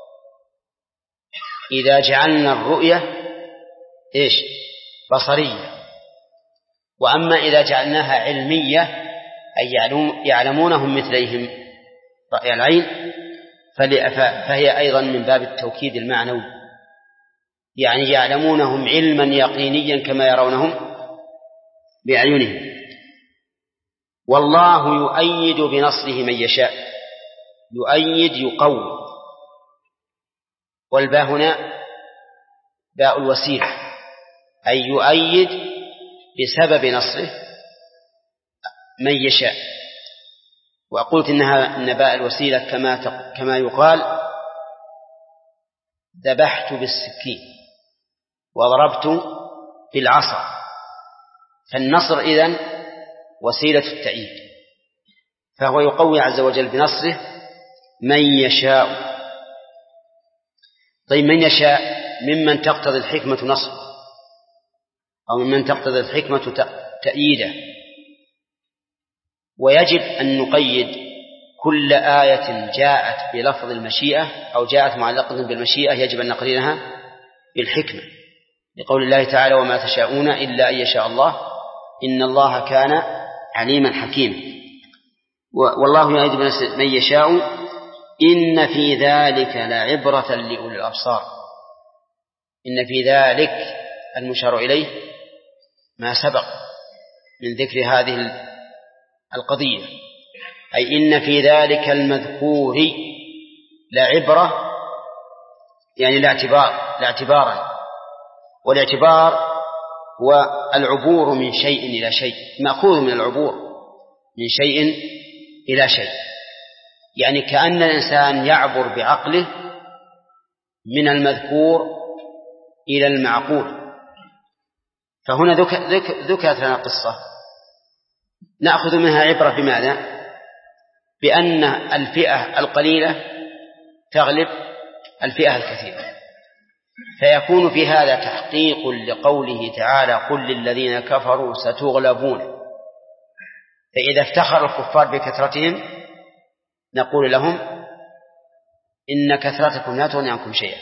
إذا جعلنا الرؤية إيش؟ بصرية. وأما إذا جعلناها علمية أي يعلمونهم مثليهم رأي العين فهي أيضا من باب التوكيد المعنوي، يعني يعلمونهم علما يقينيا كما يرونهم بأعينهم. والله يؤيد بنصره من يشاء. يؤيد يقوي، والباء هنا باء الوسيلة أي يؤيد بسبب نصره من يشاء. وقلت إنها إن باء الوسيلة كما كما يقال ذبحت بالسكين وضربت بالعصا. فالنصر إذن وسيلة التأييد، فهو يقوي عز وجل بنصره من يشاء. طيب، من يشاء ممن تقتضي الحكمة نصر أو ممن تقتضي الحكمة تأييده. ويجب أن نقيد كل آية جاءت بلفظ المشيئة أو جاءت معلقة بالمشيئة يجب أن نقرنها بالحكمة، لقول الله تعالى وما تشاءون إلا أن يشاء الله إن الله كان عليما حكيما. والله يؤيد بنصره من يشاء إن في ذلك لعبرة لأولي الأبصار. إن في ذلك المشار إليه ما سبق من ذكر هذه القضية، أي إن في ذلك المذكور لعبرة، يعني لاعتبار لاعتبارا. والاعتبار هو العبور من شيء إلى شيء، مأخوذ من العبور من شيء إلى شيء، يعني كأن الإنسان يعبر بعقله من المذكور إلى المعقول. فهنا ذكرت لنا قصة نأخذ منها عبرة بماذا؟ بأن الفئة القليلة تغلب الفئة الكثيرة، فيكون في هذا تحقيق لقوله تعالى قل للذين كفروا ستغلبون. فإذا افتخر الكفار بكثرتهم نقول لهم إن كثرتكم لا تغني عنكم شيئا.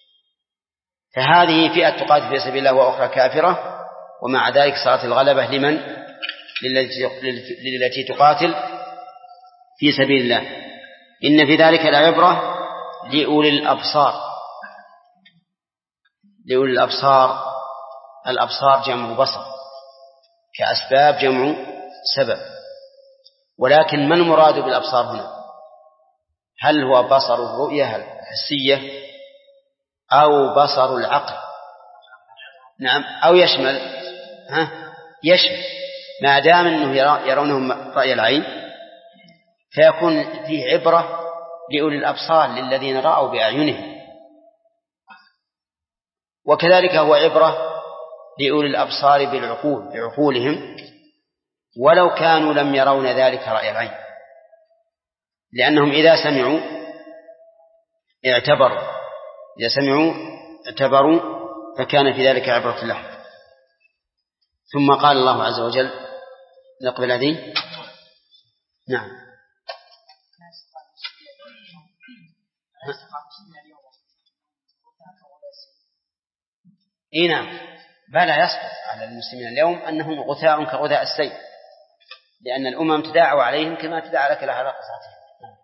فهذه فئة تقاتل في سبيل الله وأخرى كافرة، ومع ذلك صارت الغلبة لمن؟ للتي تقاتل في سبيل الله. إن في ذلك العبرة لأولي الأبصار. لأولي الأبصار، الأبصار جمع بصر، كأسباب جمع سبب. ولكن ما المراد بالأبصار هنا؟ هل هو بصر الرؤية الحسية أو بصر العقل؟ نعم، أو يشمل ها يشمل ما دام أنه يرونهم رأي العين فيكون فيه عبرة لأولي الأبصار للذين رأوا بأعينهم، وكذلك هو عبرة لأولي الأبصار بالعقول بعقولهم ولو كانوا لم يرون ذلك رأي العين، لأنهم إذا سمعوا اعتبروا إذا سمعوا اعتبروا فكان في ذلك عبرة لهم. ثم قال الله عز وجل نقبل هذه. نعم. إيه نعم، بلا يسقط على المسلمين اليوم أنهم غثاء كغثاء السيل، لأن الأمم تداعوا عليهم كما تداعى لك على قصتهم.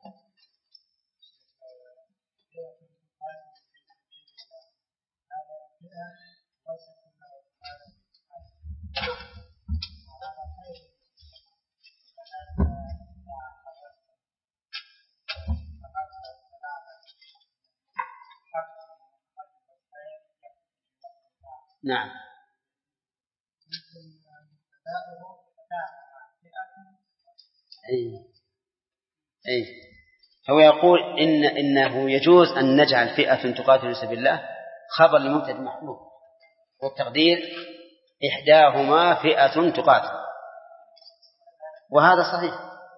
نعم. أي أي هو يقول إن إنه يجوز أن نجعل فئة تقاتل في سبيل الله خبر لمبتدأ محذوف، والتقدير إحداهما فئة تقاتل، وهذا صحيح.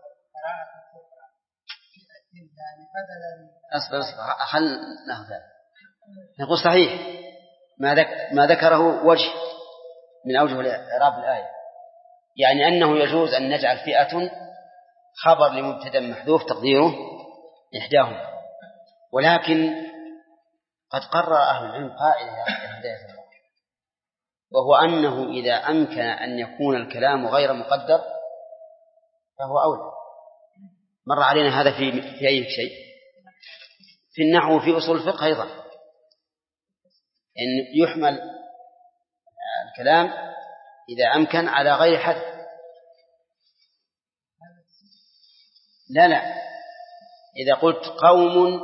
أصبر أصبر خل نأخذ. نقول صحيح ما ذك ما ذكره وجه من أوجه إعراب الآية، يعني أنه يجوز أن نجعل فئة خبر لمبتدأ محذوف تقديره إحداهما، ولكن قد قرر أهل العلم قائلة يا هداية الله، وهو أنه إذا أمكن أن يكون الكلام غير مقدر فهو أولى. مر علينا هذا في في أي شيء، في النحو وفي أصول الفقه أيضا، أن يحمل الكلام إذا أمكن على غير حد. لا لا إذا قلت قوم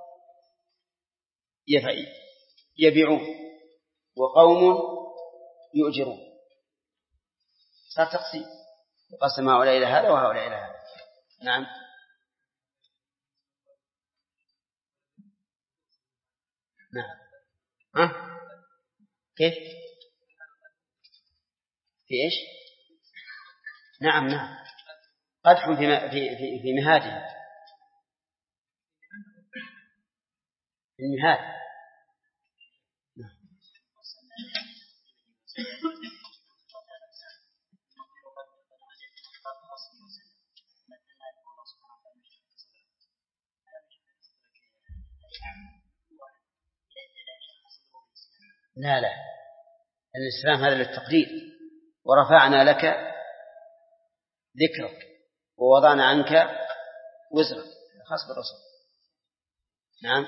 يبيعون وقوم يؤجرون صار تقسيم، يقسم هؤلاء إلى هذا وهؤلاء إلى هذا. نعم. نعم. ها كيف في إيش؟ نعم نعم قدح في في في, في مهاده، في المهاد. نعم. لا لا الإسلام هذا للتقدير، ورفعنا لك ذكرك ووضعنا عنك وزرك، خاص بالرسول. نعم.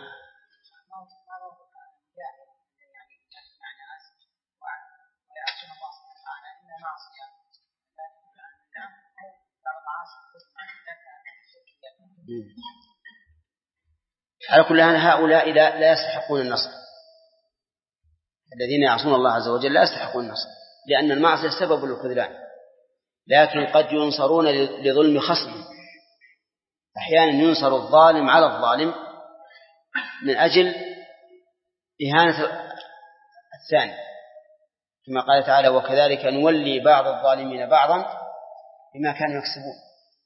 على كل حال هؤلاء لا يستحقون النصر، الذين يعصون الله عز وجل لا يستحقون النصر، لأن المعصية سبب للخذلان، لكن قد ينصرون لظلم خصم. أحيانا ينصر الظالم على الظالم من أجل إهانة الثاني، كما قال تعالى وكذلك نولي بعض الظالمين بعضا بما كانوا يكسبون.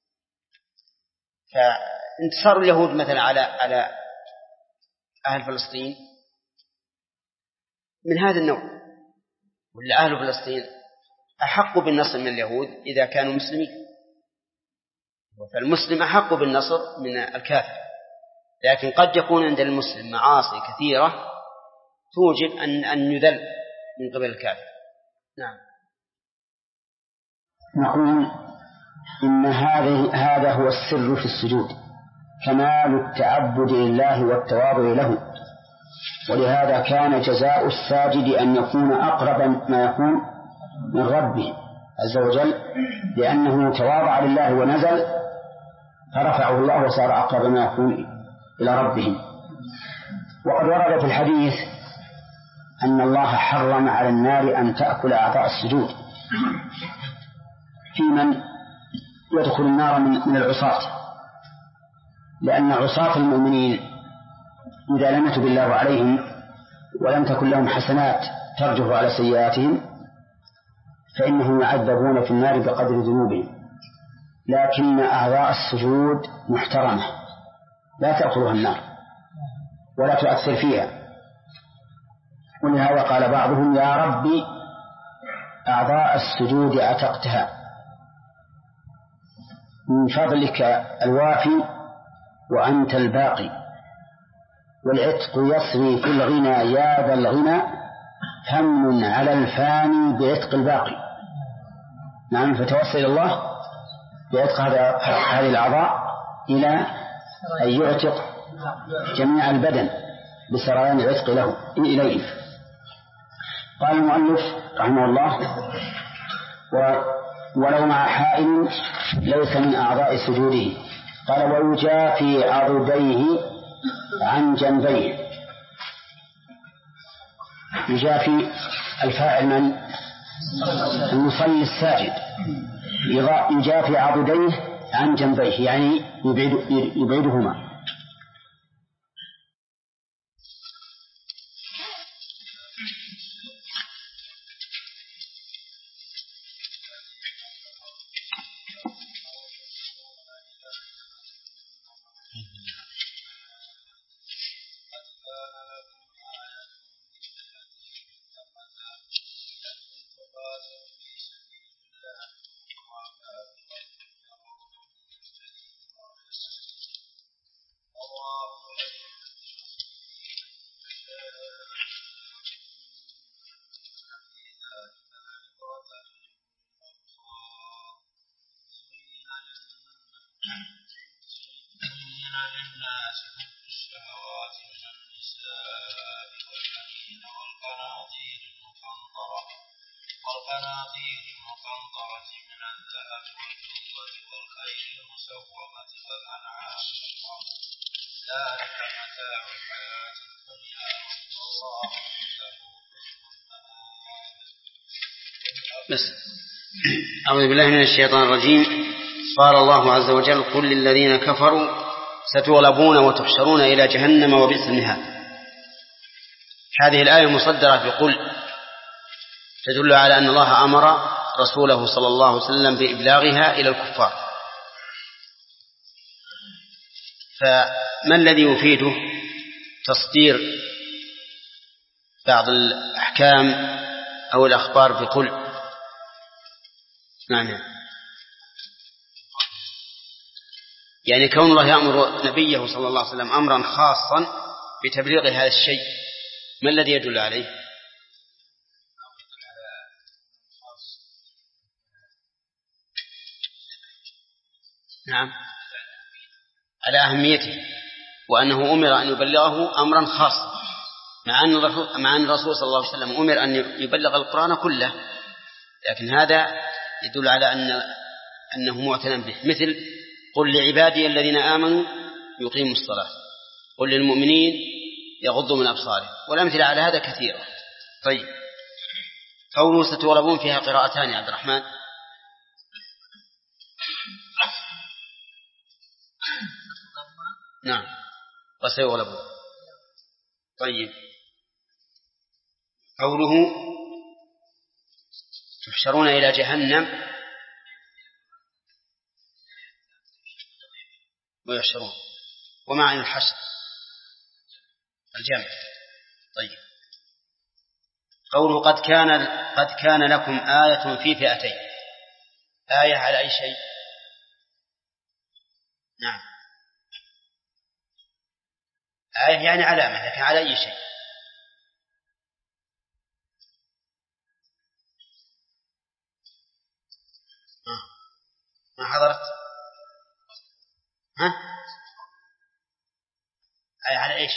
فانتصار اليهود مثلا على على أهل فلسطين من هذا النوع، ولا أهل فلسطين أحق بالنصر من اليهود إذا كانوا مسلمين، فالمسلم أحق بالنصر من الكافر، لكن قد يكون عند المسلم معاصي كثيرة توجب أن أن يذل من قبل الكافر. نعم. نقول إن هذه هذا هو السر في السجود، كمال التعبد لله والتواضع له، ولهذا كان جزاء الساجد أن يكون أقرب ما يكون من ربه عز وجل، لأنه تواضع لله ونزل فرفعه الله وصار أقرب ما يكون إلى ربه. وقد ورد في الحديث أن الله حرم على النار أن تأكل أعضاء السجود في من يدخل النار من العصاة، لأن عصاة المؤمنين إذا لم يتب الله عليهم ولم تكن لهم حسنات ترجح على سيئاتهم فإنهم يعذبون في النار بقدر ذنوبهم، لكن أعضاء السجود محترمة لا تأكلها النار ولا تؤثر فيها. ولهذا قال بعضهم يا ربي أعضاء السجود عتقتها، من فضلك الوافي وأنت الباقي، والعتق يسري في الغنى يا ذا الغنى، هم على الفاني بعتق الباقي. نعم، فتوسل إلى الله بعتق هذه الأعضاء إلى أن يعتق جميع البدن بسريان العتق له إليه. قال المؤلف رحمه الله: ولو مع حائل ليس من أعضاء سجوده. قال: ويجافي عضديه عن جنبيه. يجافي الفاعل من؟ المصلي الساجد. يجافي عضديه عن جنبيه يعني يبعد يبعدهما. والقناطير المقنطرة من الذهب والفضة والخيل المسومة والأنعام والحرث ذلك متاع الحياة الدنيا والله عنده بس أعوذ بالله من الشيطان الرجيم. قال الله عز وجل: قل للذين كفروا ستغلبون وتحشرون إلى جهنم وبئس المهاد. هذه الآية مصدرة بقل تدل على أن الله أمر رسوله صلى الله عليه وسلم بإبلاغها إلى الكفار. فما الذي يفيده تصدير بعض الأحكام أو الأخبار بقل؟ نعم، يعني كون الله يأمر نبيه صلى الله عليه وسلم أمرا خاصا بتبليغ هذا الشيء، ما الذي يدل عليه؟ نعم، على أهميته، وأنه أمر أن يبلغه أمرا خاصا، مع أن الرسول, مع أن الرسول صلى الله عليه وسلم أمر أن يبلغ القرآن كله، لكن هذا يدل على أن أنه معتنى به. مثل: قل لعبادي الذين آمنوا يقيموا الصلاة، قل للمؤمنين يغضوا من أبصارهم، والأمثلة على هذا كثيرة. طيب، قوله ستغلبون فيها قراءتان يا عبد الرحمن. نعم، وسيغلبون. طيب، قوله تحشرون إلى جهنم ويحشرون، ومعنى الحشر الجمع. طيب، قوله قد كان قد كان لكم آية في فئتين. آية على أي شيء؟ نعم، آية يعني علامة، لكن على أي شيء؟ ما حضرت؟ ها؟ آية على إيش؟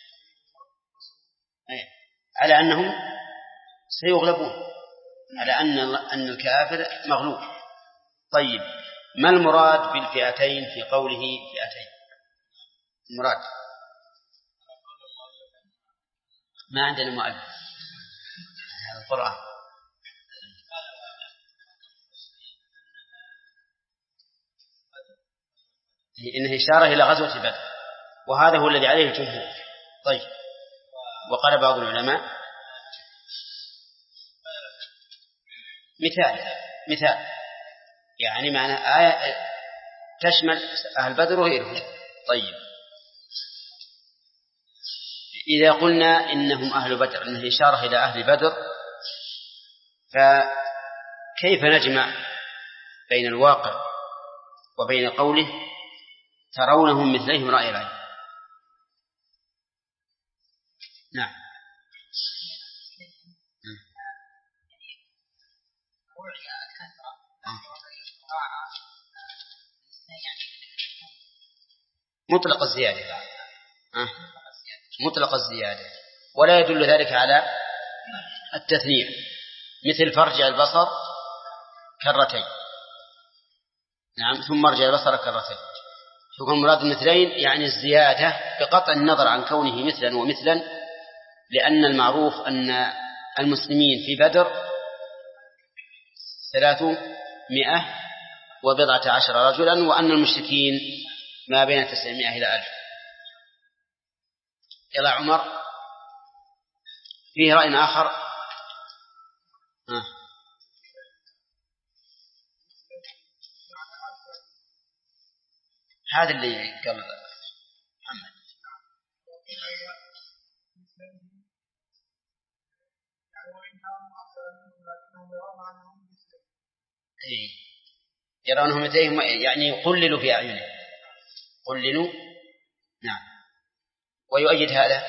آية على أنهم سيغلبون، على أن أن الكافر مغلوب. طيب، ما المراد بالفئتين في قوله فئتين؟ المراد ما عندنا مؤلف هذا القرآن. إنه إشارة إلى غزوة بدر، وهذا هو الذي عليه الجمهور. طيب، وقال بعض العلماء مثال مثال يعني معنى آية تشمل أهل بدر وغيرهم. طيب، إذا قلنا إنهم أهل بدر، إنه إشارة إلى أهل بدر، فكيف نجمع بين الواقع وبين قوله ترونهم مثليهم رأي العين. نعم. مطلق الزيادة أه؟ مطلق الزيادة، ولا يدل ذلك على التثنية، مثل فرجع البصر كرتين. نعم. ثم ارجع البصر كرتين. يكون مراد المثلين يعني الزيادة بقطع النظر عن كونه مثلا ومثلا، لأن المعروف أن المسلمين في بدر ثلاثمائة وبضعة عشر رجلا، وأن المشركين ما بين تسعمائة إلى ألف. يلا عمر، فيه رأي آخر. آه. هذا اللي قال محمد. إيه. يرونهم مثليهم يعني قللوا في أعينهم، قللوا. نعم. ويؤيد هذا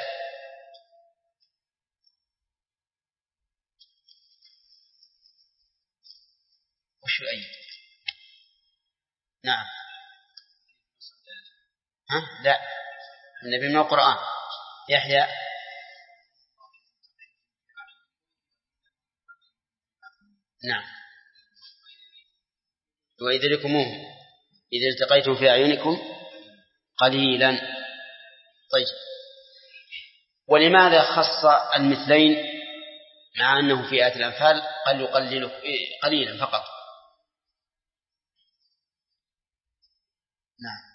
وش يؤيد؟ نعم. ها؟ لا، النبي من القرآن. يحيى. نعم. وإذ لكموه إذ التقيتم في أعينكم قليلا. طيب، ولماذا خص المثلين مع أنه في آية الأنفال قال يقلل قليلا فقط؟ نعم.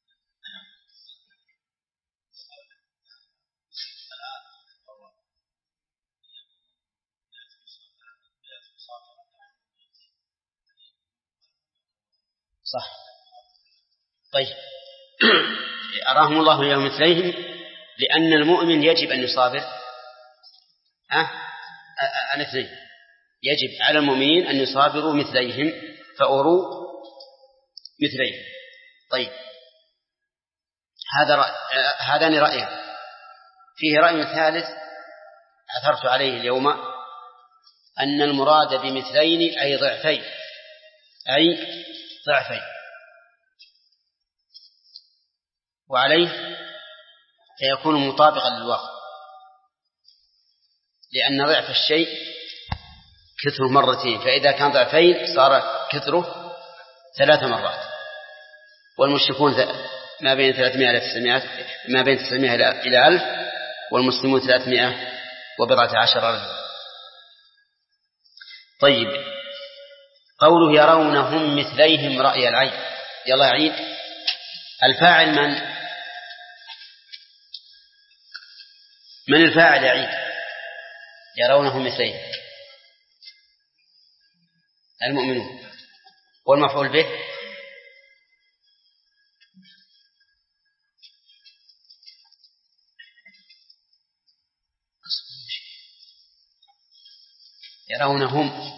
صح. طيب، أراهم الله اليوم مثليهم لأن المؤمن يجب أن يصابر أه؟ الاثنين، يجب على المؤمنين أن يصابروا مثليهم فأروا مثليهم. طيب، هذا رأي. هذان رأيان. فيه رأي ثالث أثرت عليه اليوم، أن المراد بمثلين أي ضعفين، أي ضعفين، وعليه فيكون مطابقا للواقع، لأن ضعف الشيء كثره مرتين، فإذا كان ضعفين صار كثره ثلاث مرات. والمشركون ما بين ثلاثمائة إلى تسعمائة، ما بين تسعمائة إلى ألف، والمسلمون ثلاثمائة وبضعة عشر رجلا. طيب، قوله يرونهم مثليهم رأي العين. يلا عيد. الفاعل من؟ من الفاعل يا عيد؟ يرونهم مثليهم المؤمنون. والمفعول به يرونهم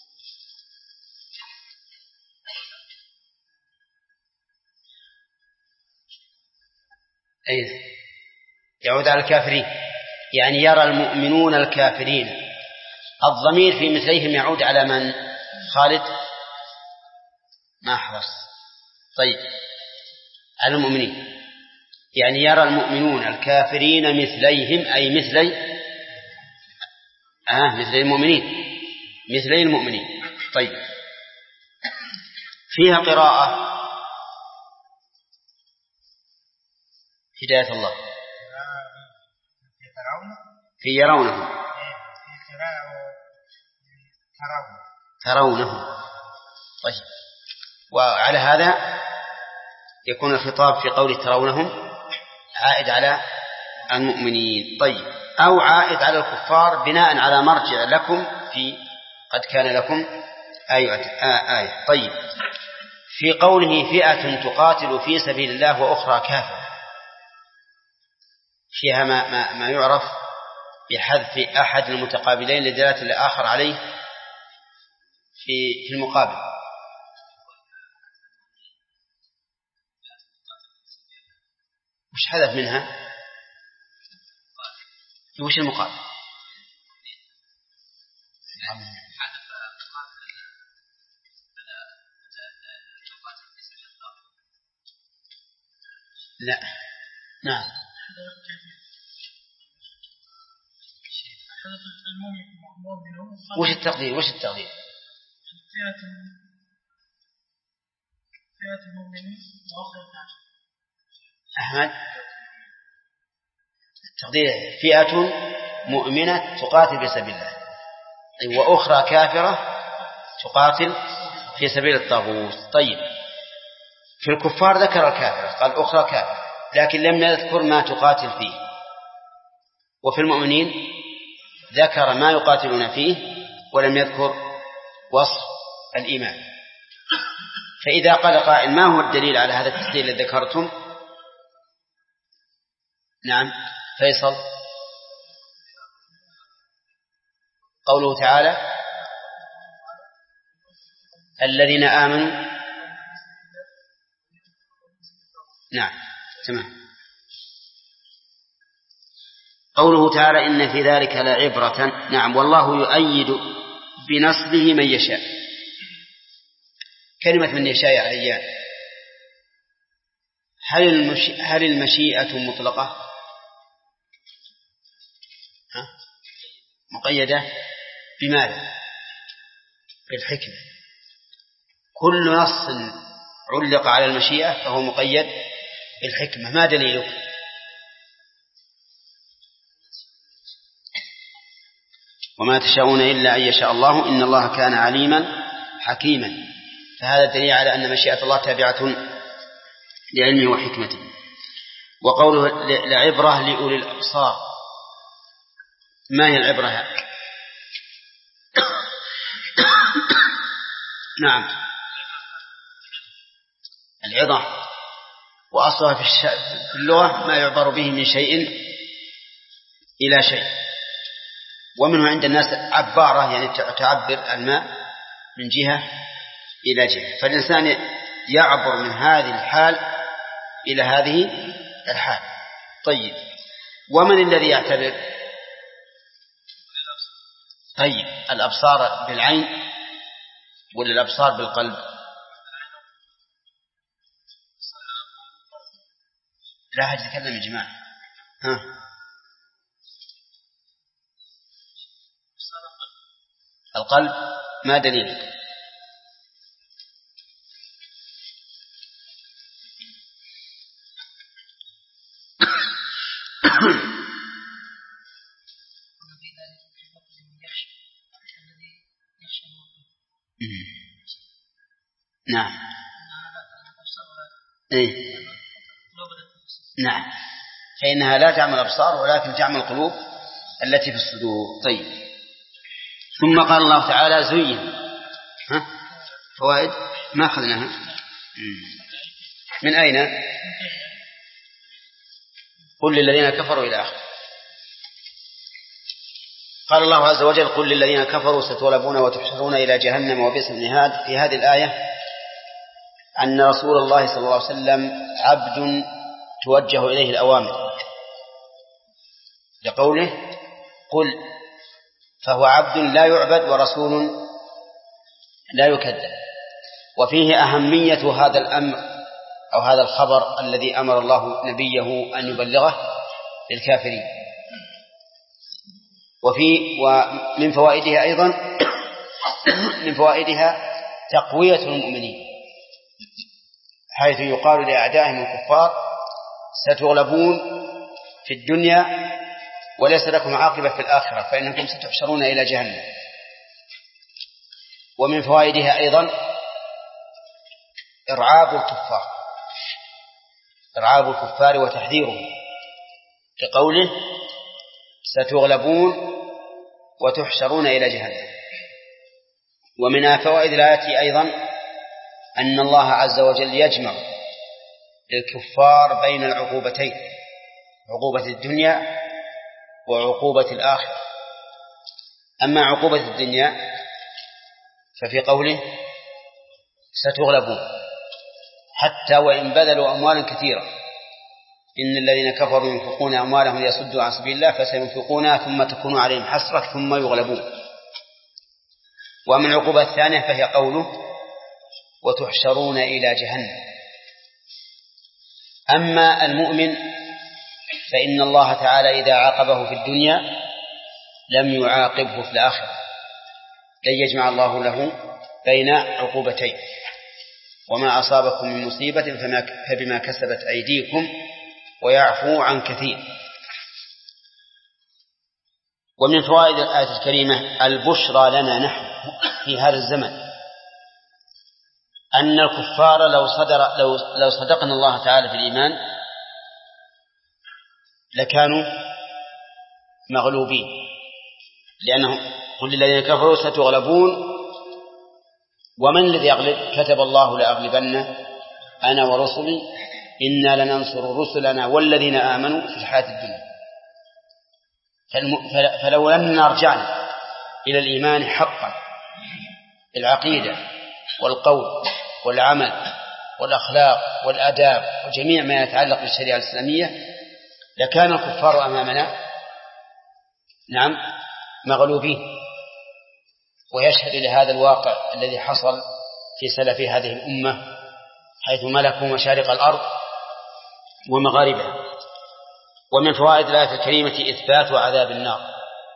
أي يعود على الكافرين، يعني يرى المؤمنون الكافرين. الضمير في مثليهم يعود على من؟ خالد ما حرص. طيب، على المؤمنين، يعني يرى المؤمنون الكافرين مثليهم أي مثلي آه مثلي المؤمنين، مثلي المؤمنين. طيب، فيها قراءة هداية الله في يرونه، ترونه. طيب، وعلى هذا يكون الخطاب في قول ترونهم عائد على المؤمنين. طيب، أو عائد على الكفار بناء على مرجع لكم في قد كان لكم آية. آية. طيب، في قوله فئة تقاتل في سبيل الله وأخرى كافرة، فيها ما, ما, ما يعرف بحذف أحد المتقابلين لدلالة الآخر عليه في في المقابل. وش حذف منها؟ وش المقابل؟ لا نعم وش التقدير وش التقدير أحمد التقدير فئة مؤمنة تقاتل في سبيل الله وأخرى كافرة تقاتل في سبيل الطاغوت. طيب في الكفار ذكر الكافرة قال أخرى كافرة لكن لم يذكر ما تقاتل فيه. وفي المؤمنين ذكر ما يقاتلون فيه ولم يذكر وصف الإيمان. فإذا قال قائل ما هو الدليل على هذا التفصيل الذي ذكرتم؟ نعم فيصل. قوله تعالى الذين آمنوا. نعم تمام. قوله تعالى إن في ذلك لعبرة. نعم والله يؤيد بنصره من يشاء. كلمة من يشاء يا عيان هل, المشي... هل المشيئة مطلقة ها؟ مقيدة بماذا؟ بالحكمة. كل نص علق على المشيئة فهو مقيد بالحكمة. ما دليلك؟ وما تشاءون إلا أن يشاء الله إن الله كان عليما حكيما. فهذا دليل على أن مشيئة الله تابعة لعلمه وحكمته. وقوله لعبرة لأولي الأبصار. ما هي العبرة؟ نعم العظة وأصلها في اللغة ما يعبر به من شيء إلى شيء. ومنه عند الناس عبارة يعني تعبر الماء من جهة إلى جهة. فالإنسان يعبر من هذه الحال إلى هذه الحال. طيب ومن الذي يعتبر؟ طيب الأبصار بالعين ولا الأبصار بالقلب؟ لا أحد يتكلم يا جماعة. ها القلب ما دليل؟ نعم إيه؟ نعم فإنها لا تعمل الأبصار ولكن تعمل القلوب التي في الصدور. طيب ثم قال الله تعالى زين. ها فوائد ما أخذناها من أين؟ قل للذين كفروا إلى آخر. قال الله عز وجل قل للذين كفروا ستغلبون وتحشرون إلى جهنم وبئس المهاد. في هذه الآية أن رسول الله صلى الله عليه وسلم عبد توجه إليه الأوامر لقوله قل، فهو عبد لا يعبد ورسول لا يكذب. وفيه أهمية هذا الأمر أو هذا الخبر الذي أمر الله نبيه أن يبلغه للكافرين. وفي ومن فوائدها أيضا من فوائدها تقوية المؤمنين، حيث يقال لأعدائهم الكفار ستغلبون في الدنيا وليس لكم عاقبة في الآخرة فإنكم ستحشرون إلى جهنم. ومن فوائدها أيضا إرعاب الكفار إرعاب الكفار وتحذيرهم كقوله ستغلبون وتحشرون إلى جهنم. ومن فوائد الآية أيضا أن الله عز وجل يجمع للكفار بين العقوبتين، عقوبة الدنيا وعقوبة الآخرة. أما عقوبة الدنيا ففي قوله ستغلبون حتى وإن بذلوا أموالا كثيرة إن الذين كفروا ينفقون أموالهم ليصدوا عن سبيل الله فسينفقونها ثم تكون عليهم حسرة ثم يغلبون. ومن العقوبة الثانية فهي قوله وتحشرون إلى جهنم. أما المؤمن فإن الله تعالى إذا عاقبه في الدنيا لم يعاقبه في الآخرة، لن يجمع الله له بين عقوبتين. وما أصابكم من مصيبة فبما كسبت أيديكم ويعفو عن كثير. ومن فوائد الآية الكريمة البشرى لنا نحن في هذا الزمن أن الكفار لو صدر لو لو صدقنا الله تعالى في الإيمان لكانوا مغلوبين، لأنه قل للذين كفروا ستغلبون ومن الذي يغلب؟ كتب الله لأغلبن أنا ورسلي إنا لننصر رسلنا والذين آمنوا في الحياة الدنيا. فلو أننا رجعنا إلى الإيمان حقا العقيدة والقول والعمل والأخلاق والأداب وجميع ما يتعلق بالشريعة الإسلامية لكان الكفار أمامنا نعم مغلوبين. ويشهد لهذا الواقع الذي حصل في سلف هذه الأمة حيث ملكوا مشارق الأرض ومغاربها. ومن فوائد الآية الكريمة إثبات عذاب النار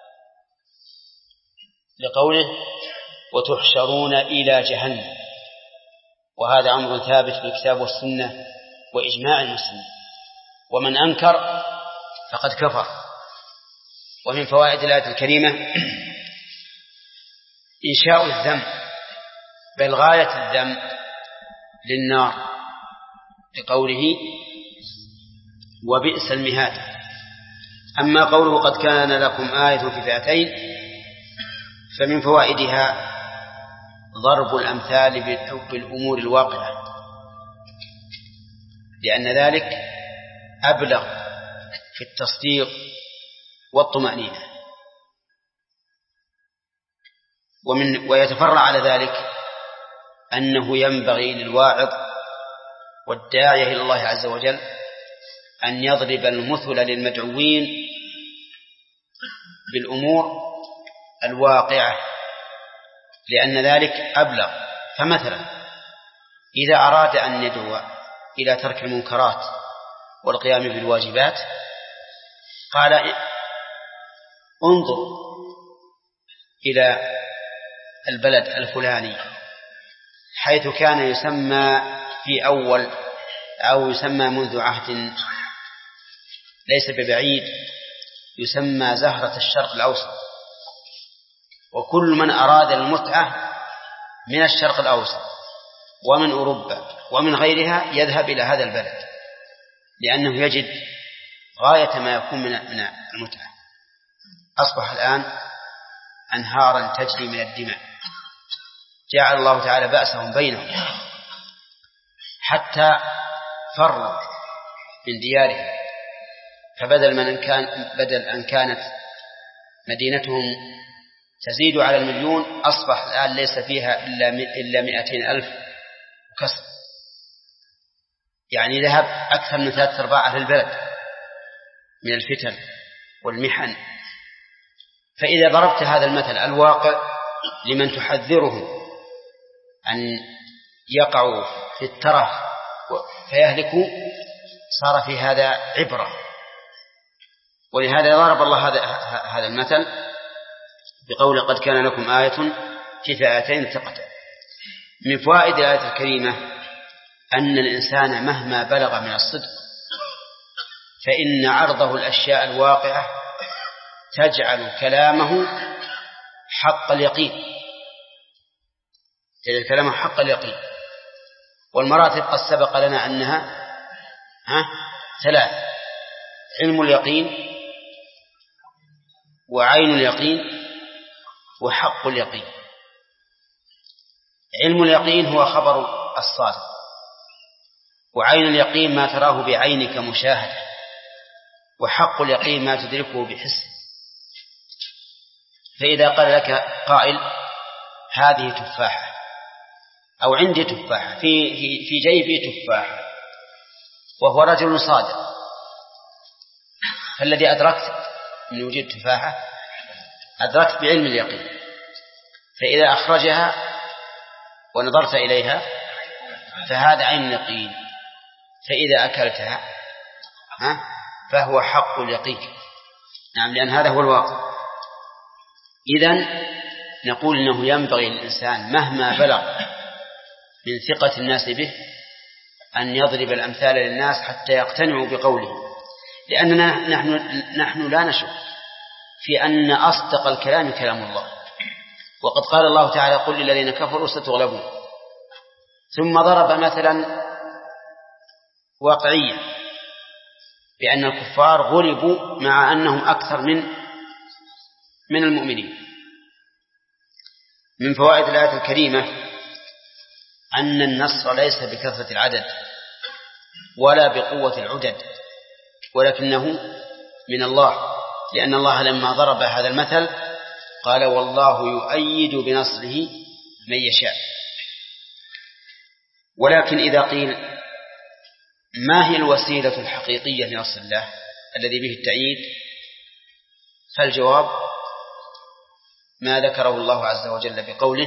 لقوله وتحشرون إلى جهنم، وهذا أمر ثابت في الكتاب والسنة وإجماع المسلمين، ومن أنكر فقد كفر. ومن فوائد الآية الكريمة إنشاء الذم بل غاية الذم للنار لقوله وبئس المهاد. أما قوله قد كان لكم آية في فئتين فمن فوائدها ضرب الأمثال بالأمور الواقعة، لأن ذلك أبلغ في التصديق والطمأنينة. ومن ويتفرع على ذلك أنه ينبغي للواعظ والداعية إلى الله عز وجل أن يضرب المثل للمدعوين بالأمور الواقعة، لأن ذلك أبلغ. فمثلا إذا أراد أن يدعو إلى ترك المنكرات والقيام بالواجبات قال انظر إلى البلد الفلاني حيث كان يسمى في أول أو يسمى منذ عهد ليس ببعيد يسمى زهرة الشرق الأوسط، وكل من أراد المتعة من الشرق الأوسط ومن أوروبا ومن غيرها يذهب إلى هذا البلد لأنه يجد غاية ما يكون من المتعة. أصبح الآن أنهارا تجري من الدماء، جعل الله تعالى بأسهم بينهم حتى فروا من ديارهم، فبدل من أن كان بدل أن كانت مدينتهم تزيد على المليون أصبح الآن ليس فيها إلا إلا مئتين ألف كسر، يعني ذهب أكثر من ثلاثة أرباع أهل البلد من الفتن والمحن. فإذا ضربت هذا المثل الواقع لمن تحذرهم أن يقعوا في الترف فيهلكوا صار في هذا عبرة. ولهذا ضرب الله هذا هذا المثل بقول قد كان لكم آية في فئتين التقتا. من فوائد الآية الكريمة أن الإنسان مهما بلغ من الصدق فإن عرضه الأشياء الواقعة تجعل كلامه حق اليقين، تجعل كلامه حق اليقين. والمراتب قد سبق لنا أنها ها ثلاث: علم اليقين وعين اليقين وحق اليقين. علم اليقين هو خبر الصادق، وعين اليقين ما تراه بعينك مشاهدة، وحق اليقين ما تدركه بحس. فإذا قال لك قائل هذه تفاحة أو عندي تفاحة في في جيبي تفاحة، وهو رجل صادق فالذي أدركت من وجود تفاحة أدركت بعلم اليقين، فإذا أخرجها ونظرت إليها فهذا عين اليقين، فإذا أكلتها فهو حق اليقين. نعم، لأن هذا هو الواقع. إذن نقول إنه ينبغي للإنسان مهما بلغ من ثقة الناس به أن يضرب الأمثال للناس حتى يقتنعوا بقوله، لأننا نحن, نحن لا نشك في أن أصدق الكلام كلام الله، وقد قال الله تعالى قل للذين كفروا ستغلبون، ثم ضرب مثلا واقعيا بأن الكفار غلبوا مع أنهم أكثر من من المؤمنين. من فوائد الآية الكريمة أن النصر ليس بكثرة العدد ولا بقوة العدد، ولكنه من الله، لأن الله لما ضرب هذا المثل قال والله يؤيد بنصره من يشاء. ولكن إذا قيل ما هي الوسيلة الحقيقية لنصر الله الذي به التأييد، فالجواب ما ذكره الله عز وجل بقوله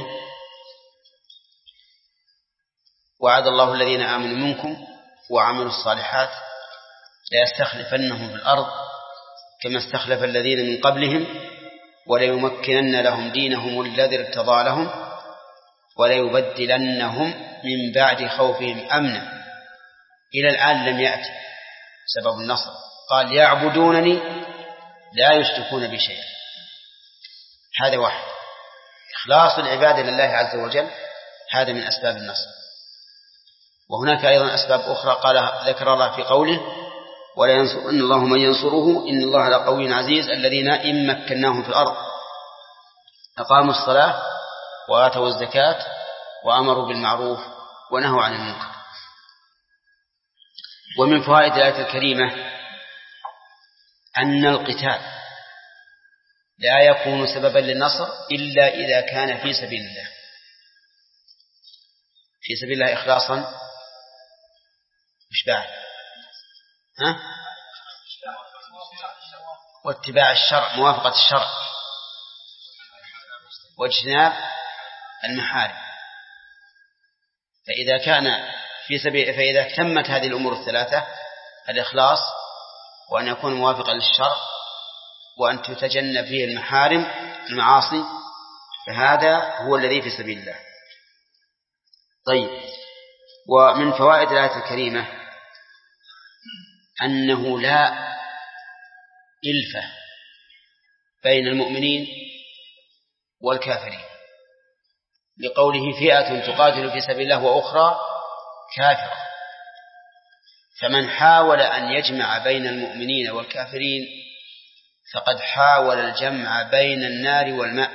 وعد الله الذين آمنوا منكم وعملوا الصالحات ليستخلفنهم في الأرض كما استخلف الذين من قبلهم وليمكنن لهم دينهم الذي ارتضى لهم وليبدلنهم من بعد خوفهم أمنا. إلى الآن لم يأتي سبب النصر، قال يعبدونني لا يشركون بي شيئا. هذا واحد، إخلاص العبادة لله عز وجل هذا من أسباب النصر. وهناك أيضا أسباب أخرى قال ذكر الله في قوله ولا ينصر إن الله من ينصره إن الله لقوي عزيز الذين إن مكناهم في الأرض أقاموا الصلاة وآتوا الزكاة وأمروا بالمعروف ونهوا عن المنكر. ومن فوائد الآية الكريمة أن القتال لا يكون سببا للنصر إلا إذا كان في سبيل الله، في سبيل الله إخلاصا مش بعد ها واتباع الشرع موافقة الشرع واجتناب المحارم. فإذا كان في سبيل فإذا تمت هذه الأمور الثلاثة الإخلاص وأن يكون موافقا للشرع وأن تتجنب فيه المحارم المعاصي فهذا هو الذي في سبيل الله. طيب، ومن فوائد الآية الكريمة أنه لا إلفة بين المؤمنين والكافرين، لقوله فئة تقاتل في سبيل الله وأخرى كافرة، فمن حاول أن يجمع بين المؤمنين والكافرين فقد حاول الجمع بين النار والماء،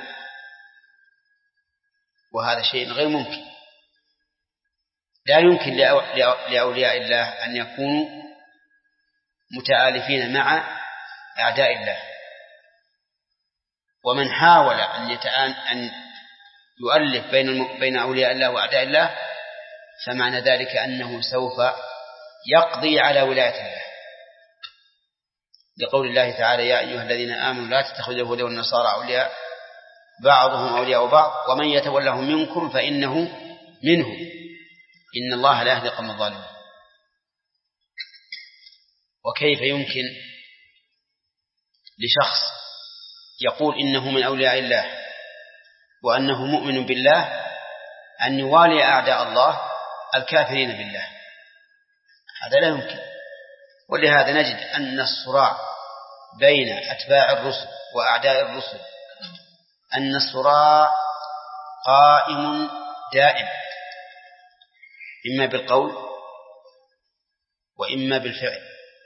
وهذا شيء غير ممكن. لا يمكن لأولياء الله أن يكونوا متآلفين مع أعداء الله، ومن حاول أن يتآن أن يؤلف بين بين أولياء الله وأعداء الله فمعنى ذلك أنه سوف يقضي على ولاية الله، لقول الله تعالى يا أيها الذين آمنوا لا تتخذوا اليهود والنصارى أولياء بعضهم أولياء بعض ومن يتولهم منكم فإنه منهم إن الله لا يهدي القوم الظالمين. وكيف يمكن لشخص يقول إنه من أولياء الله وأنه مؤمن بالله أن يوالي أعداء الله الكافرين بالله؟ هذا لا يمكن. ولهذا نجد أن الصراع بين أتباع الرسل وأعداء الرسل أن الصراع قائم دائم، إما بالقول وإما بالفعل.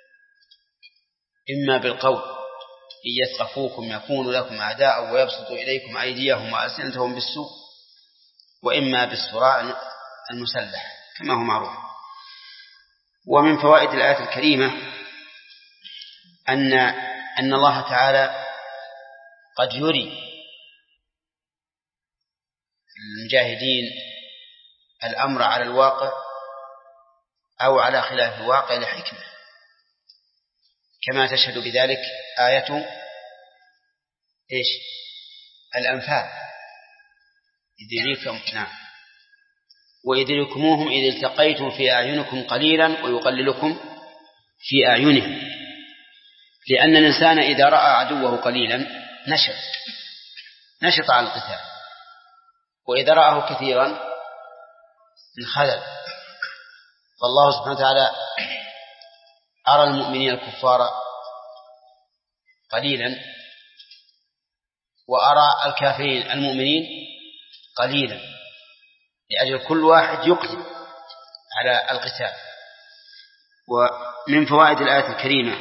إما بالقول إن يثقفوكم يكونوا لكم أعداء ويبسطوا إليكم أيديهم وألسنتهم بالسوء، وإما بالصراع المسلح كما هو معروف. ومن فوائد الآية الكريمة أن أن الله تعالى قد يري المجاهدين الأمر على الواقع أو على خلاف الواقع لحكمة، كما تشهد بذلك آية إيش الأنفال إذ يريكم نعم وإذ يريكموهم إذ التقيتم في أعينكم قليلا ويقللكم في أعينهم، لأن الإنسان إذا رأى عدوه قليلا نشط نشط على القتال، وإذا رآه كثيرا انخذل. فالله سبحانه وتعالى أرى المؤمنين الكفار قليلا وأرى الكافرين المؤمنين قليلا، لأجل كل واحد يقدم على القتال. ومن فوائد الآية الكريمة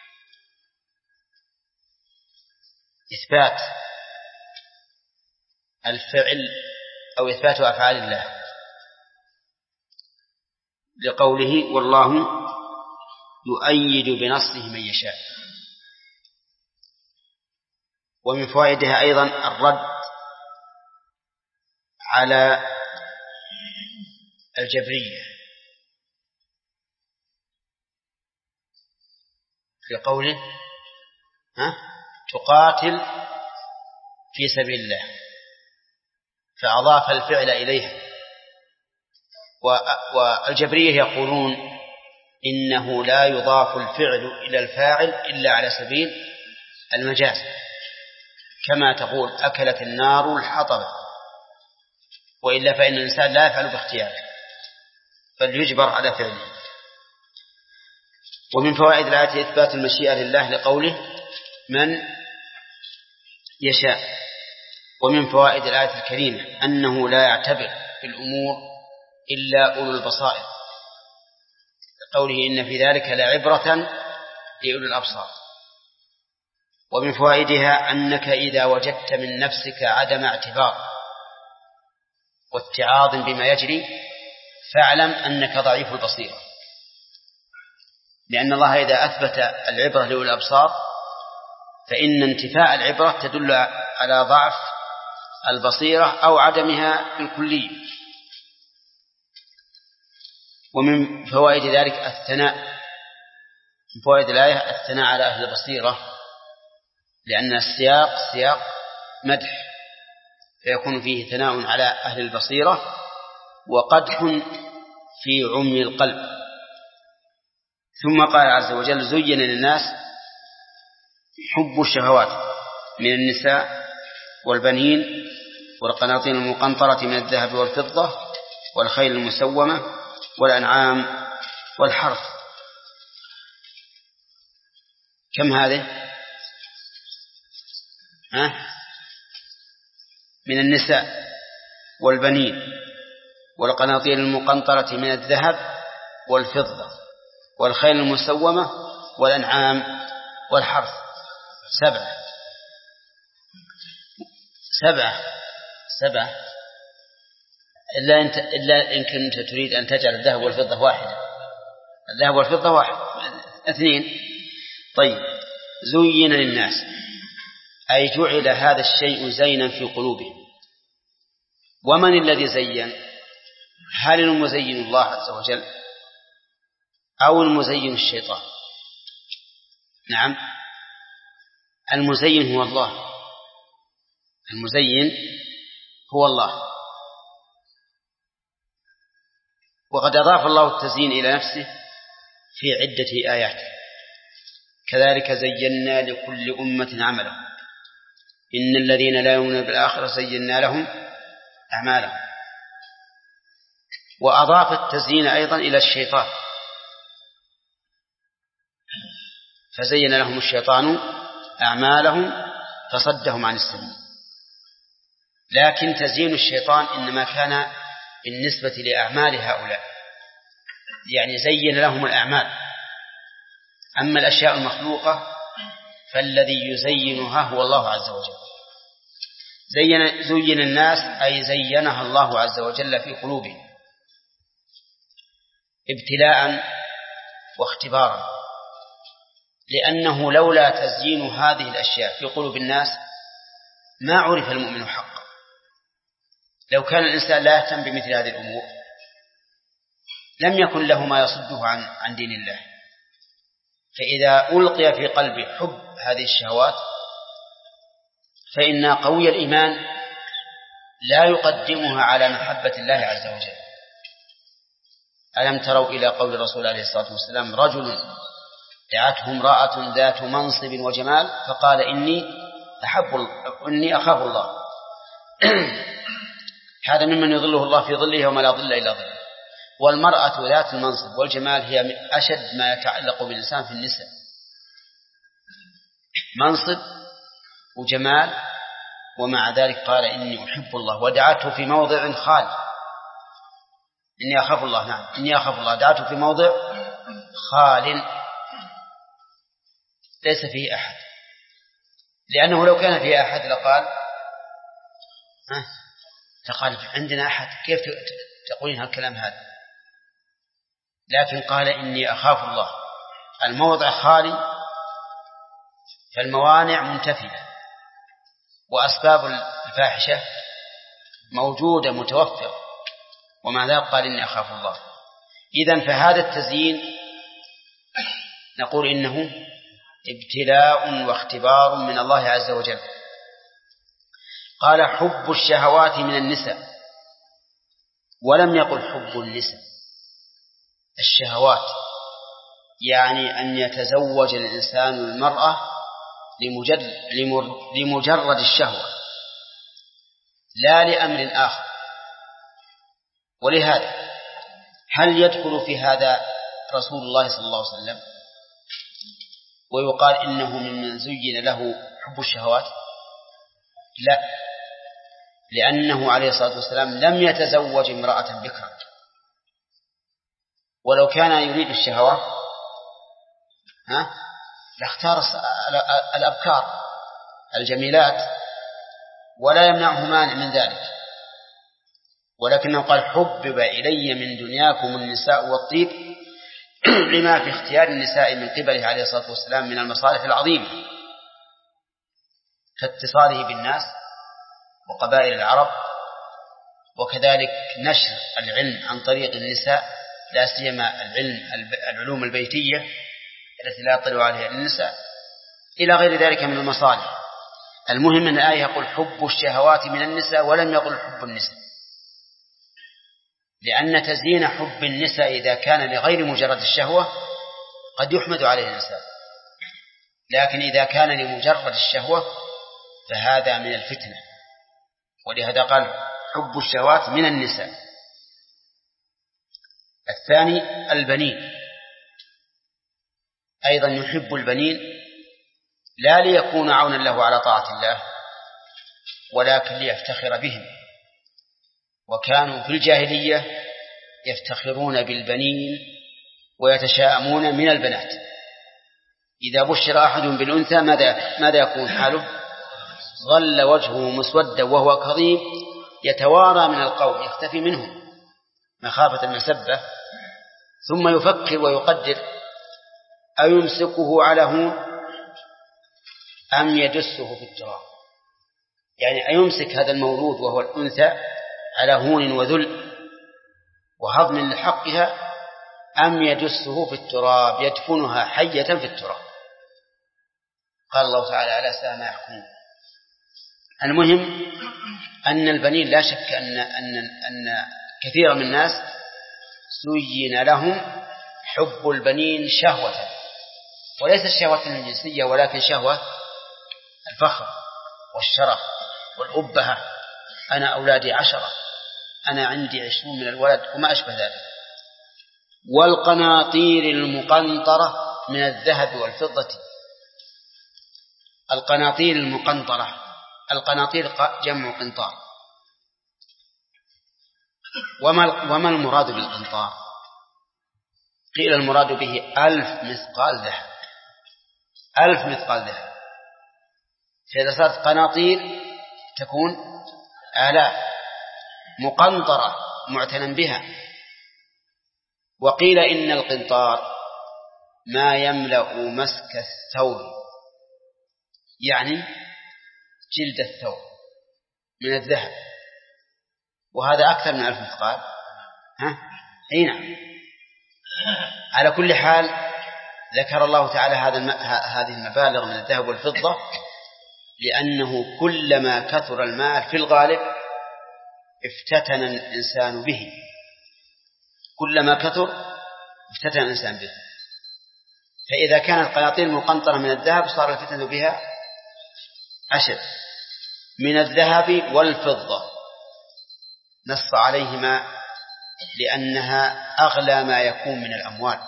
إثبات الفعل أو إثبات أفعال الله، لقوله والله يؤيد بنصره من يشاء. ومن فوائدها أيضا الرد على الجبرية في قوله ها تقاتل في سبيل الله، فأضاف الفعل إليها. والجبرية يقولون إنه لا يضاف الفعل إلى الفاعل إلا على سبيل المجاز، كما تقول أكلت النار الحطب، وإلا فإن الإنسان لا يفعل باختياره بل يجبر على فعله. ومن فوائد الآية إثبات المشيئة لله لقوله من يشاء. ومن فوائد الآية الكريمة أنه لا يعتبر في الأمور إلا أولو البصائر، قوله إن في ذلك لعبرة لأولي الأبصار. ومن فوائدها أنك إذا وجدت من نفسك عدم اعتبار واتعاظ بما يجري فاعلم أنك ضعيف البصيرة، لأن الله إذا أثبت العبرة لأولي الأبصار فإن انتفاء العبرة تدل على ضعف البصيرة أو عدمها بالكلية. ومن فوائد ذلك الثناء، من فوائد الآية الثناء على أهل البصيرة، لأن السياق سياق مدح فيكون فيه ثناء على أهل البصيرة وقدح في عمي القلب. ثم قال عز وجل زين للناس حب الشهوات من النساء والبنين والقناطير المقنطرة من الذهب والفضة والخيل المسومة والأنعام والحرث. كم هذه؟ ها؟ من النساء والبنين والقناطير المقنطرة من الذهب والفضة والخيل المسومة والأنعام والحرث. سبعة سبعة سبعة إلا أنت إلا إن كنت تريد أن تجعل الذهب والفضة واحدة. الذهب والفضة واحد اثنين. طيب زين للناس أي جعل هذا الشيء زينا في قلوبهم. ومن الذي زين؟ هل المزين الله عز وجل أو المزين الشيطان؟ نعم المزين هو الله، المزين هو الله. وقد أضاف الله التزيين إلى نفسه في عدة آيات. كذلك زينا لكل أمة عملهم إن الذين لا يؤمنون بالآخرة زينا لهم أعمالهم. وأضاف التزيين أيضا إلى الشيطان فزين لهم الشيطان أعمالهم فصدهم عن السبيل. لكن تزيين الشيطان إنما كان بالنسبة لأعمال هؤلاء، يعني زين لهم الأعمال. أما الأشياء المخلوقة فالذي يزينها هو الله عز وجل. زين, زين الناس أي زينها الله عز وجل في قلوبهم ابتلاء واختبارا، لأنه لولا تزيين هذه الأشياء في قلوب الناس ما عرف المؤمن حقا. لو كان الإنسان لا يهتم بمثل هذه الأمور لم يكن له ما يصده عن, عن دين الله. فإذا ألقي في قلبه حب هذه الشهوات فإن قوي الإيمان لا يقدمها على محبة الله عز وجل. ألم تروا إلى قول الرسول عليه الصلاة والسلام: رجل دعته امرأة ذات منصب وجمال فقال إني أحب إني أخاف الله. هذا ممن يظله الله في ظله وما لا ظل إلا ظله. والمرأة ذات المنصب والجمال هي من أشد ما يتعلق بالإنسان في النساء، منصب وجمال، ومع ذلك قال إني أحب الله، ودعته في موضع خال. إني أخاف الله، نعم إني أخاف الله، دعته في موضع خال ليس فيه أحد، لأنه لو كان فيه أحد لقال ها تقال عندنا أحد، كيف تقولين هالكلام هذا؟ لكن قال إني أخاف الله. الموضع خالي فالموانع منتفية وأسباب الفاحشة موجودة متوفرة، ومع ذلك قال إني أخاف الله. إذن فهذا التزيين نقول إنه ابتلاء واختبار من الله عز وجل. قال حب الشهوات من النساء، ولم يقل حب النساء. الشهوات يعني أن يتزوج الإنسان المرأة لمجرد, لمجرد الشهوة لا لأمر آخر. ولهذا هل يدخل في هذا رسول الله صلى الله عليه وسلم ويقال إنه ممن زين له حب الشهوات؟ لا، لأنه عليه الصلاة والسلام لم يتزوج امرأة بكرا، ولو كان يريد الشهوات ها لاختار الأبكار الجميلات ولا يمنعه مانع من ذلك، ولكنه قال حبب إلي من دنياكم النساء والطيب لما في اختيار النساء من قبله عليه الصلاة والسلام من المصالح العظيمة كاتصاله بالناس وقبائل العرب، وكذلك نشر العلم عن طريق النساء، لا سيما العلم العلوم البيتية التي لا يطلع عليها النساء، إلى غير ذلك من المصالح. المهم أن الآية يقول حب الشهوات من النساء ولم يقل حب النساء، لأن تزيين حب النساء إذا كان لغير مجرد الشهوة قد يحمد عليه الإنسان، لكن إذا كان لمجرد الشهوة فهذا من الفتنة، ولهذا قال حب الشهوات من النساء. الثاني البنين، أيضا يحب البنين لا ليكون عونا له على طاعة الله ولكن ليفتخر بهم، وكانوا في الجاهلية يفتخرون بالبنين ويتشاءمون من البنات. إذا بشر أحد بالأنثى ماذا ماذا يكون حاله؟ ظل وجهه مسودا وهو كظيم يتوارى من القوم يختفي منهم مخافة المسبة، ثم يفكر ويقدر أيمسكه على هون أم يدسه في التراب، يعني أيمسك هذا المولود وهو الأنثى على هون وذل وهضم لحقها أم يدسه في التراب يدفنها حية في التراب. قال الله تعالى على ساء ما يحكمون. المهم أن البنين لا شك أن, أن, أن كثير من الناس زين لهم حب البنين شهوة، وليس الشهوة الجنسية ولكن شهوة الفخر والشرف والأبهة، أنا أولادي عشرة، أنا عندي عشرون من الولد وما أشبه ذلك. والقناطير المقنطرة من الذهب والفضة. القناطير المقنطرة، القناطير جمع قنطار. وما, وما المراد بالقنطار؟ قيل المراد به ألف مثقال ذهب، ألف مثقال ذهب. فإذا صارت قناطير تكون آلاف، مقنطرة معتنى بها. وقيل إن القنطار ما يملأ مسك الثوب، يعني جلد الثوب من الذهب، وهذا أكثر من ألف مثقال. ها؟ أي نعم. على كل حال ذكر الله تعالى هذا هذه المبالغ من الذهب والفضة لأنه كلما كثر المال في الغالب افتتن الإنسان به، كلما كثر افتتن الإنسان به. فإذا كانت قناطير مقنطرة من الذهب صار الفتن بها أشد. من الذهب والفضة نص عليهما لأنها أغلى ما يكون من الأموال،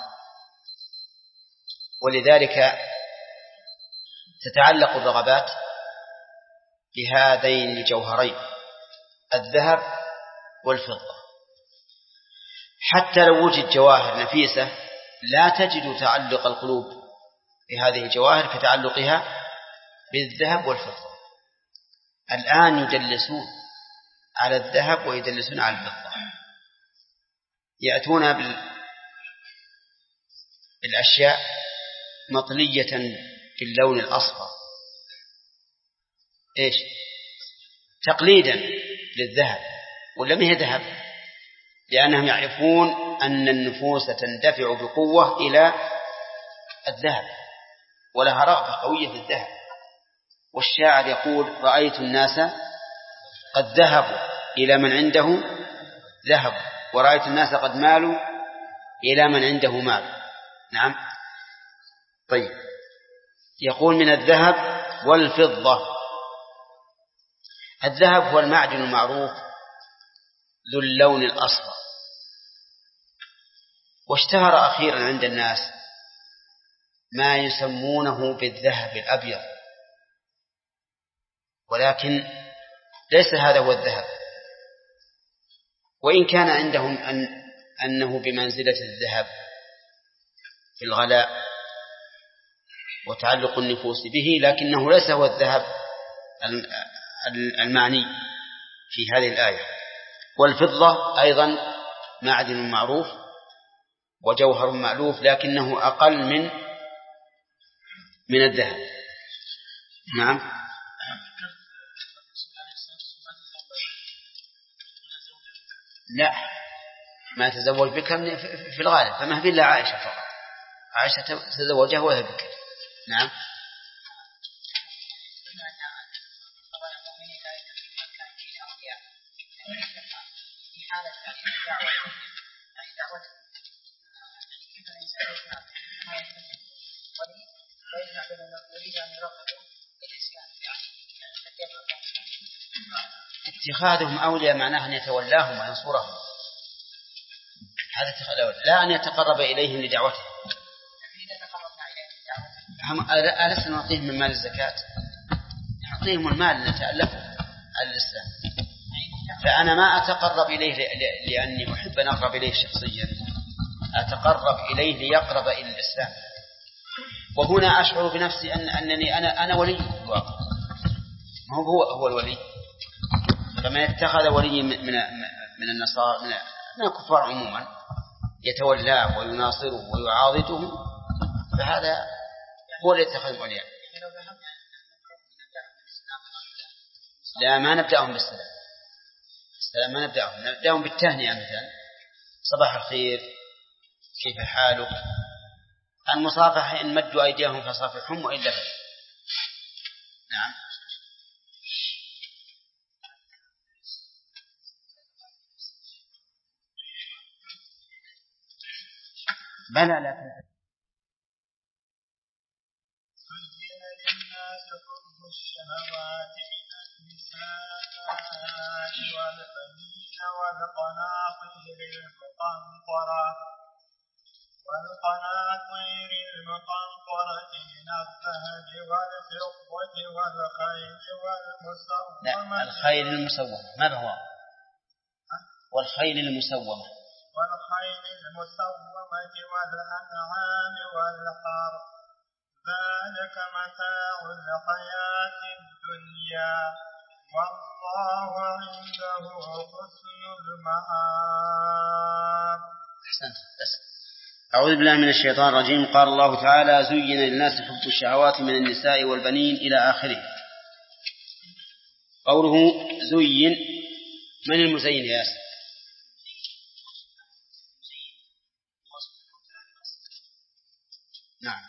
ولذلك تتعلق الرغبات بهذين الجوهرين الذهب والفضة. حتى لو وجد جواهر نفيسة لا تجد تعلق القلوب بهذه الجواهر كتعلقها بالذهب والفضة. الآن يدلسون على الذهب ويدلسون على الفضة، يأتون بالأشياء مطلية باللون الأصفر إيش تقليدا للذهب، ولم هي ذهب، لأنهم يعرفون أن النفوس تندفع بقوة إلى الذهب ولها رغبة قوية في الذهب. والشاعر يقول رأيت الناس قد ذهبوا إلى من عنده ذهب، ورأيت الناس قد مالوا إلى من عنده مال. نعم. طيب، يقول من الذهب والفضة. الذهب هو المعدن المعروف ذو اللون الأصفر، واشتهر أخيرا عند الناس ما يسمونه بالذهب الأبيض، ولكن ليس هذا هو الذهب، وإن كان عندهم أن أنه بمنزلة الذهب في الغلاء وتعلق النفوس به، لكنه ليس هو الذهب المعني في هذه الآية. والفضة أيضا معدن معروف وجوهر مألوف، لكنه أقل من من الذهب. نعم. لا، ما تزوج بكر في الغالب، فما في إلا عائشة فقط. عائشة تزوجها وهي بكر. نعم. اتخاذهم أولياء معناه أن يتولاهم وينصرهم، هذا اتخاذ، لا أن يتقرب إليهم لدعوتهم. ألسنا نعطيهم من مال الزكاة؟ نعطيهم المال نتألفه على الإسلام. فأنا ما أتقرب إليه لأني أحب أن أقرب إليه شخصيا، أتقرب إليه ليقرب إلى الإسلام. وهنا أشعر بنفسي أن أنني أنا أنا ولي في الواقع، ما هو هو هو الولي. فمن اتخذ ولي من من النصارى من الكفار عموما يتولاه ويناصره ويعاضده، فهذا هو اللي يتخذ وليا. لا، ما نبدأهم بالسلام، السلام ما نبدأهم، نبدأهم بالتهنئة مثلا صباح الخير كيف حالك. المصافحة إن مدوا أيديهم فصافحهم وإلا فلا. نعم. بلى، لكن زين للناس حب الشهوات من النساء والبنين والقناطير المقنطرة والقناطير المقنطرة من الذهب والفضة والخيل والمسومة. لا، الخيل المسومة ما هو؟ والخيل المسومة والخيل المسومة والأنعام والحرث، ذلك متاع الحياة الدنيا والله عنده حسن المآب. أحسنت. بس أعوذ بالله من الشيطان الرجيم. قال الله تعالى زين للناس حب الشهوات من النساء والبنين إلى آخره. قوله زين، من المزين يا ياسر؟ نعم.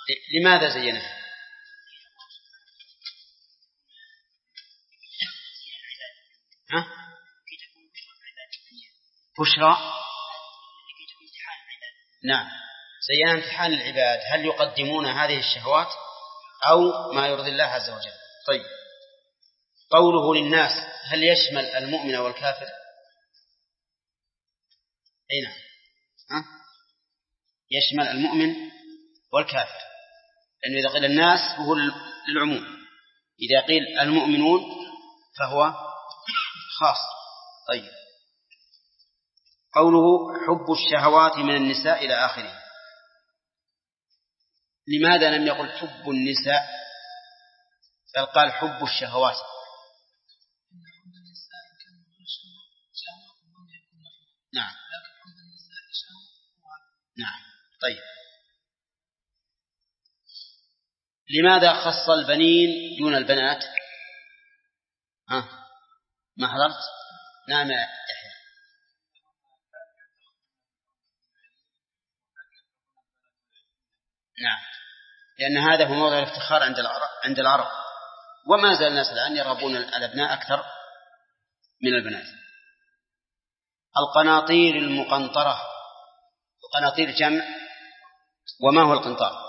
لماذا زينها؟ ها؟ بشرى. نعم، زين امتحان العباد، هل يقدمون هذه الشهوات أو ما يرضي الله عز وجل؟ طيب، قوله للناس هل يشمل المؤمن والكافر؟ أي نعم، ها؟ يشمل المؤمن والكافر، لأنه إذا قيل الناس فهو للعموم، إذا قيل المؤمنون فهو خاص. طيب، قوله حب الشهوات من النساء إلى آخره، لماذا لم يقل حب النساء بل قال حب الشهوات؟ نعم نعم. طيب، لماذا خص البنين دون البنات؟ ها، ما حضرت؟ نعم يا يحيى. نعم، لأن هذا هو موضع الافتخار عند العرب عند العرب وما زال الناس الآن يرغبون الأبناء أكثر من البنات. القناطير المقنطرة، القناطير جمع، وما هو القنطار؟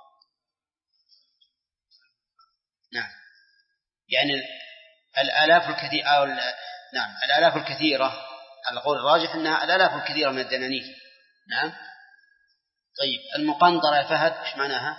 نعم، يعني الآلاف الكثيرة أو نعم الآلاف الكثيرة، على قول الراجح أنها الآلاف الكثيرة من الدنانير. نعم. طيب، المقنطرة يا فهد إيش معناها؟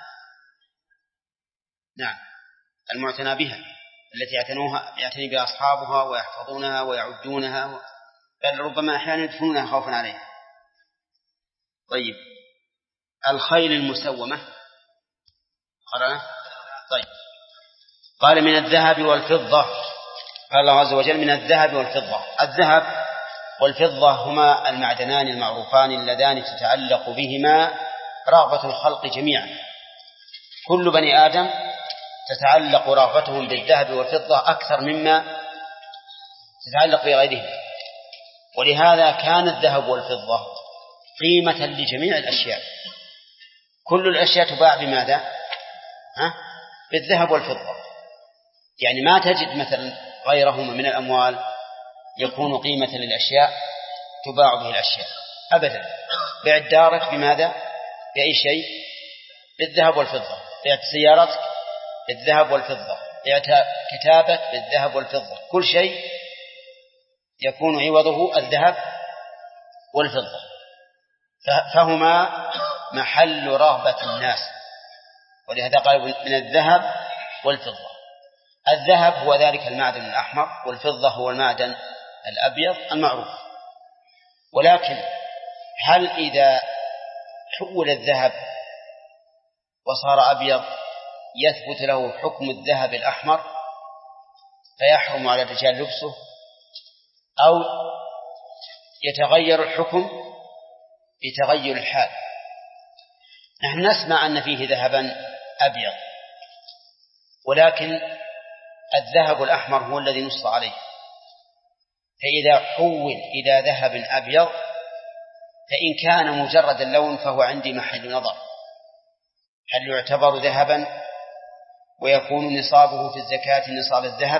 نعم، المعتنى بها، التي يعتنوها يعتني بها أصحابها ويحفظونها ويعدونها، بل ربما أحيانا يدفنونها خوفا عليها. طيب، الخيل المسومة قرأنا. طيب، قال من الذهب والفضة، قال الله عز وجل من الذهب والفضة. الذهب والفضة هما المعدنان المعروفان اللذان تتعلق بهما رغبة الخلق جميعا. كل بني آدم تتعلق رغبتهم بالذهب والفضة أكثر مما تتعلق بغيرهم، ولهذا كان الذهب والفضة قيمة لجميع الأشياء. كل الأشياء تباع بماذا؟ ها؟ بالذهب والفضة. يعني ما تجد مثلا غيرهما من الأموال يكون قيمة للأشياء تباع به الأشياء أبدا. بيع دارك بماذا؟ بأي شيء؟ بالذهب والفضة. بيع سيارتك بالذهب والفضة. بيع كتابك بالذهب والفضة. كل شيء يكون عوضه الذهب والفضة، فهما محل رغبة الناس، ولهذا قال من الذهب والفضة. الذهب هو ذلك المعدن الأحمر، والفضة هو المعدن الأبيض المعروف. ولكن هل إذا حول الذهب وصار أبيض يثبت له حكم الذهب الأحمر فيحرم على الرجال لبسه، أو يتغير الحكم بتغير الحال؟ نحن نسمع أن فيه ذهبا أبيض، ولكن الذهب الأحمر هو الذي نص عليه. فإذا حول إلى ذهب أبيض فإن كان مجرد اللون فهو عندي محل نظر، هل يعتبر ذهبا ويكون نصابه في الزكاة نصاب الذهب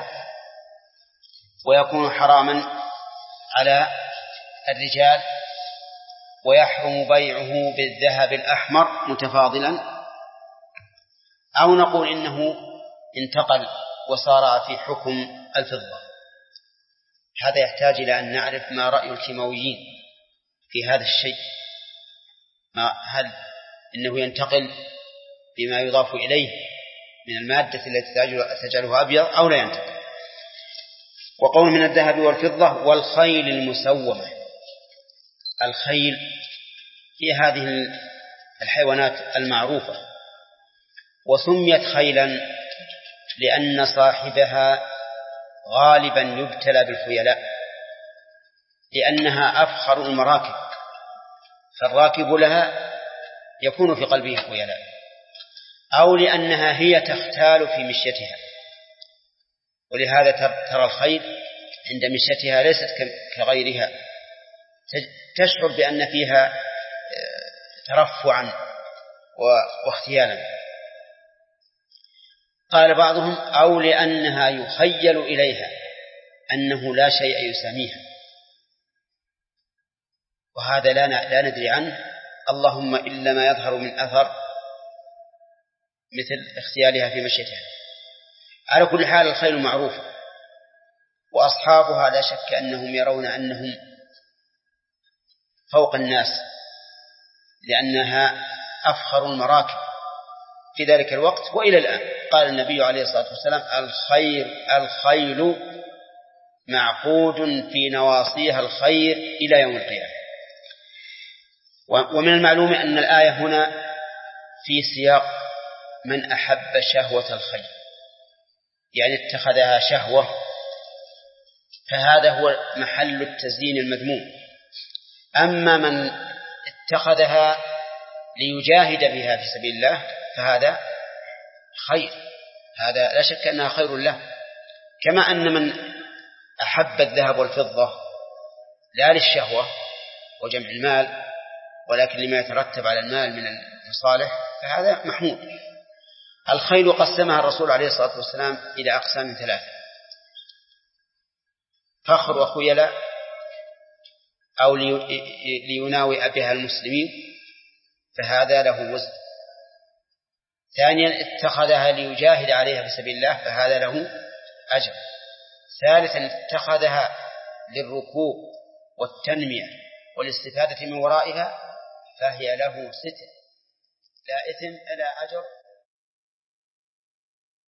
ويكون حراما على الرجال ويحرم بيعه بالذهب الأحمر متفاضلا، أو نقول إنه انتقل وصار في حكم الفضة؟ هذا يحتاج إلى أن نعرف ما رأي الكيماويين في هذا الشيء. ما هل إنه ينتقل بما يضاف إليه من المادة التي تجعله أبيض أو لا ينتقل؟ وقول من الذهب والفضة. والخيل المسومة، الخيل هي هذه الحيوانات المعروفة، وسميت خيلا لأن صاحبها غالبا يبتلى بالخيلاء، لأنها أفخر المراكب، فالراكب لها يكون في قلبه خيلاء، أو لأنها هي تختال في مشيتها، ولهذا ترى الخيل عند مشيتها ليست كغيرها، تشعر بأن فيها ترفعا واختيالا. قال بعضهم أو لأنها يخيل إليها أنه لا شيء يساميها، وهذا لا لا ندري عنه، اللهم إلا ما يظهر من أثر مثل اختيالها في مشيتها. على كل حال الخيل معروفة، وأصحابها لا شك أنهم يرون أنهم فوق الناس، لأنها أفخر المراكب في ذلك الوقت وإلى الآن. قال النبي عليه الصلاة والسلام الخير الخيل معقود في نواصيها الخير إلى يوم القيامة. ومن المعلوم أن الآية هنا في سياق من أحب شهوة الخيل، يعني اتخذها شهوة، فهذا هو محل التزيين المذموم. أما من اتخذها ليجاهد بها في سبيل الله فهذا خير، هذا لا شك أنها خير له. كما أن من أحب الذهب والفضة لا للشهوة وجمع المال ولكن لما يترتب على المال من المصالح فهذا محمود. الخيل قسمها الرسول عليه الصلاة والسلام إلى أقسام ثلاثة: فخر وخيلاء أو ليناوئ بها المسلمين فهذا له وزن. ثانيا اتخذها ليجاهد عليها في سبيل الله فهذا له أجر. ثالثا اتخذها للركوب والتنمية والاستفادة من ورائها فهي له ستر لا إثم إلا أجر